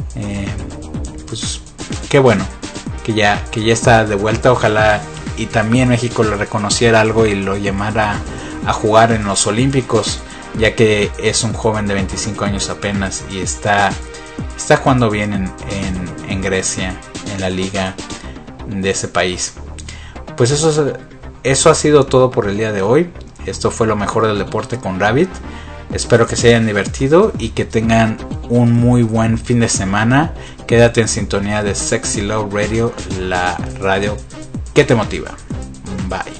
pues qué bueno que ya está de vuelta. Ojalá y también México le reconociera algo y lo llamara a jugar en los Olímpicos, ya que es un joven de 25 años apenas y está jugando bien en Grecia, en la liga de ese país. Pues eso ha sido todo por el día de hoy. Esto fue lo mejor del deporte con Rabbit. Espero que se hayan divertido y que tengan un muy buen fin de semana. Quédate en sintonía de Sexy Love Radio, la radio que te motiva. Bye.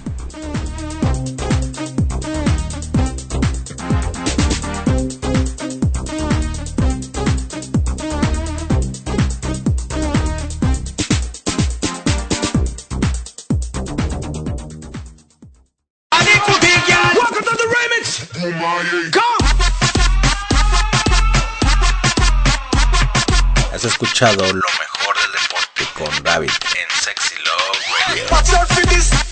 Has escuchado lo mejor del deporte con Rabbit en Sexy Love Radio.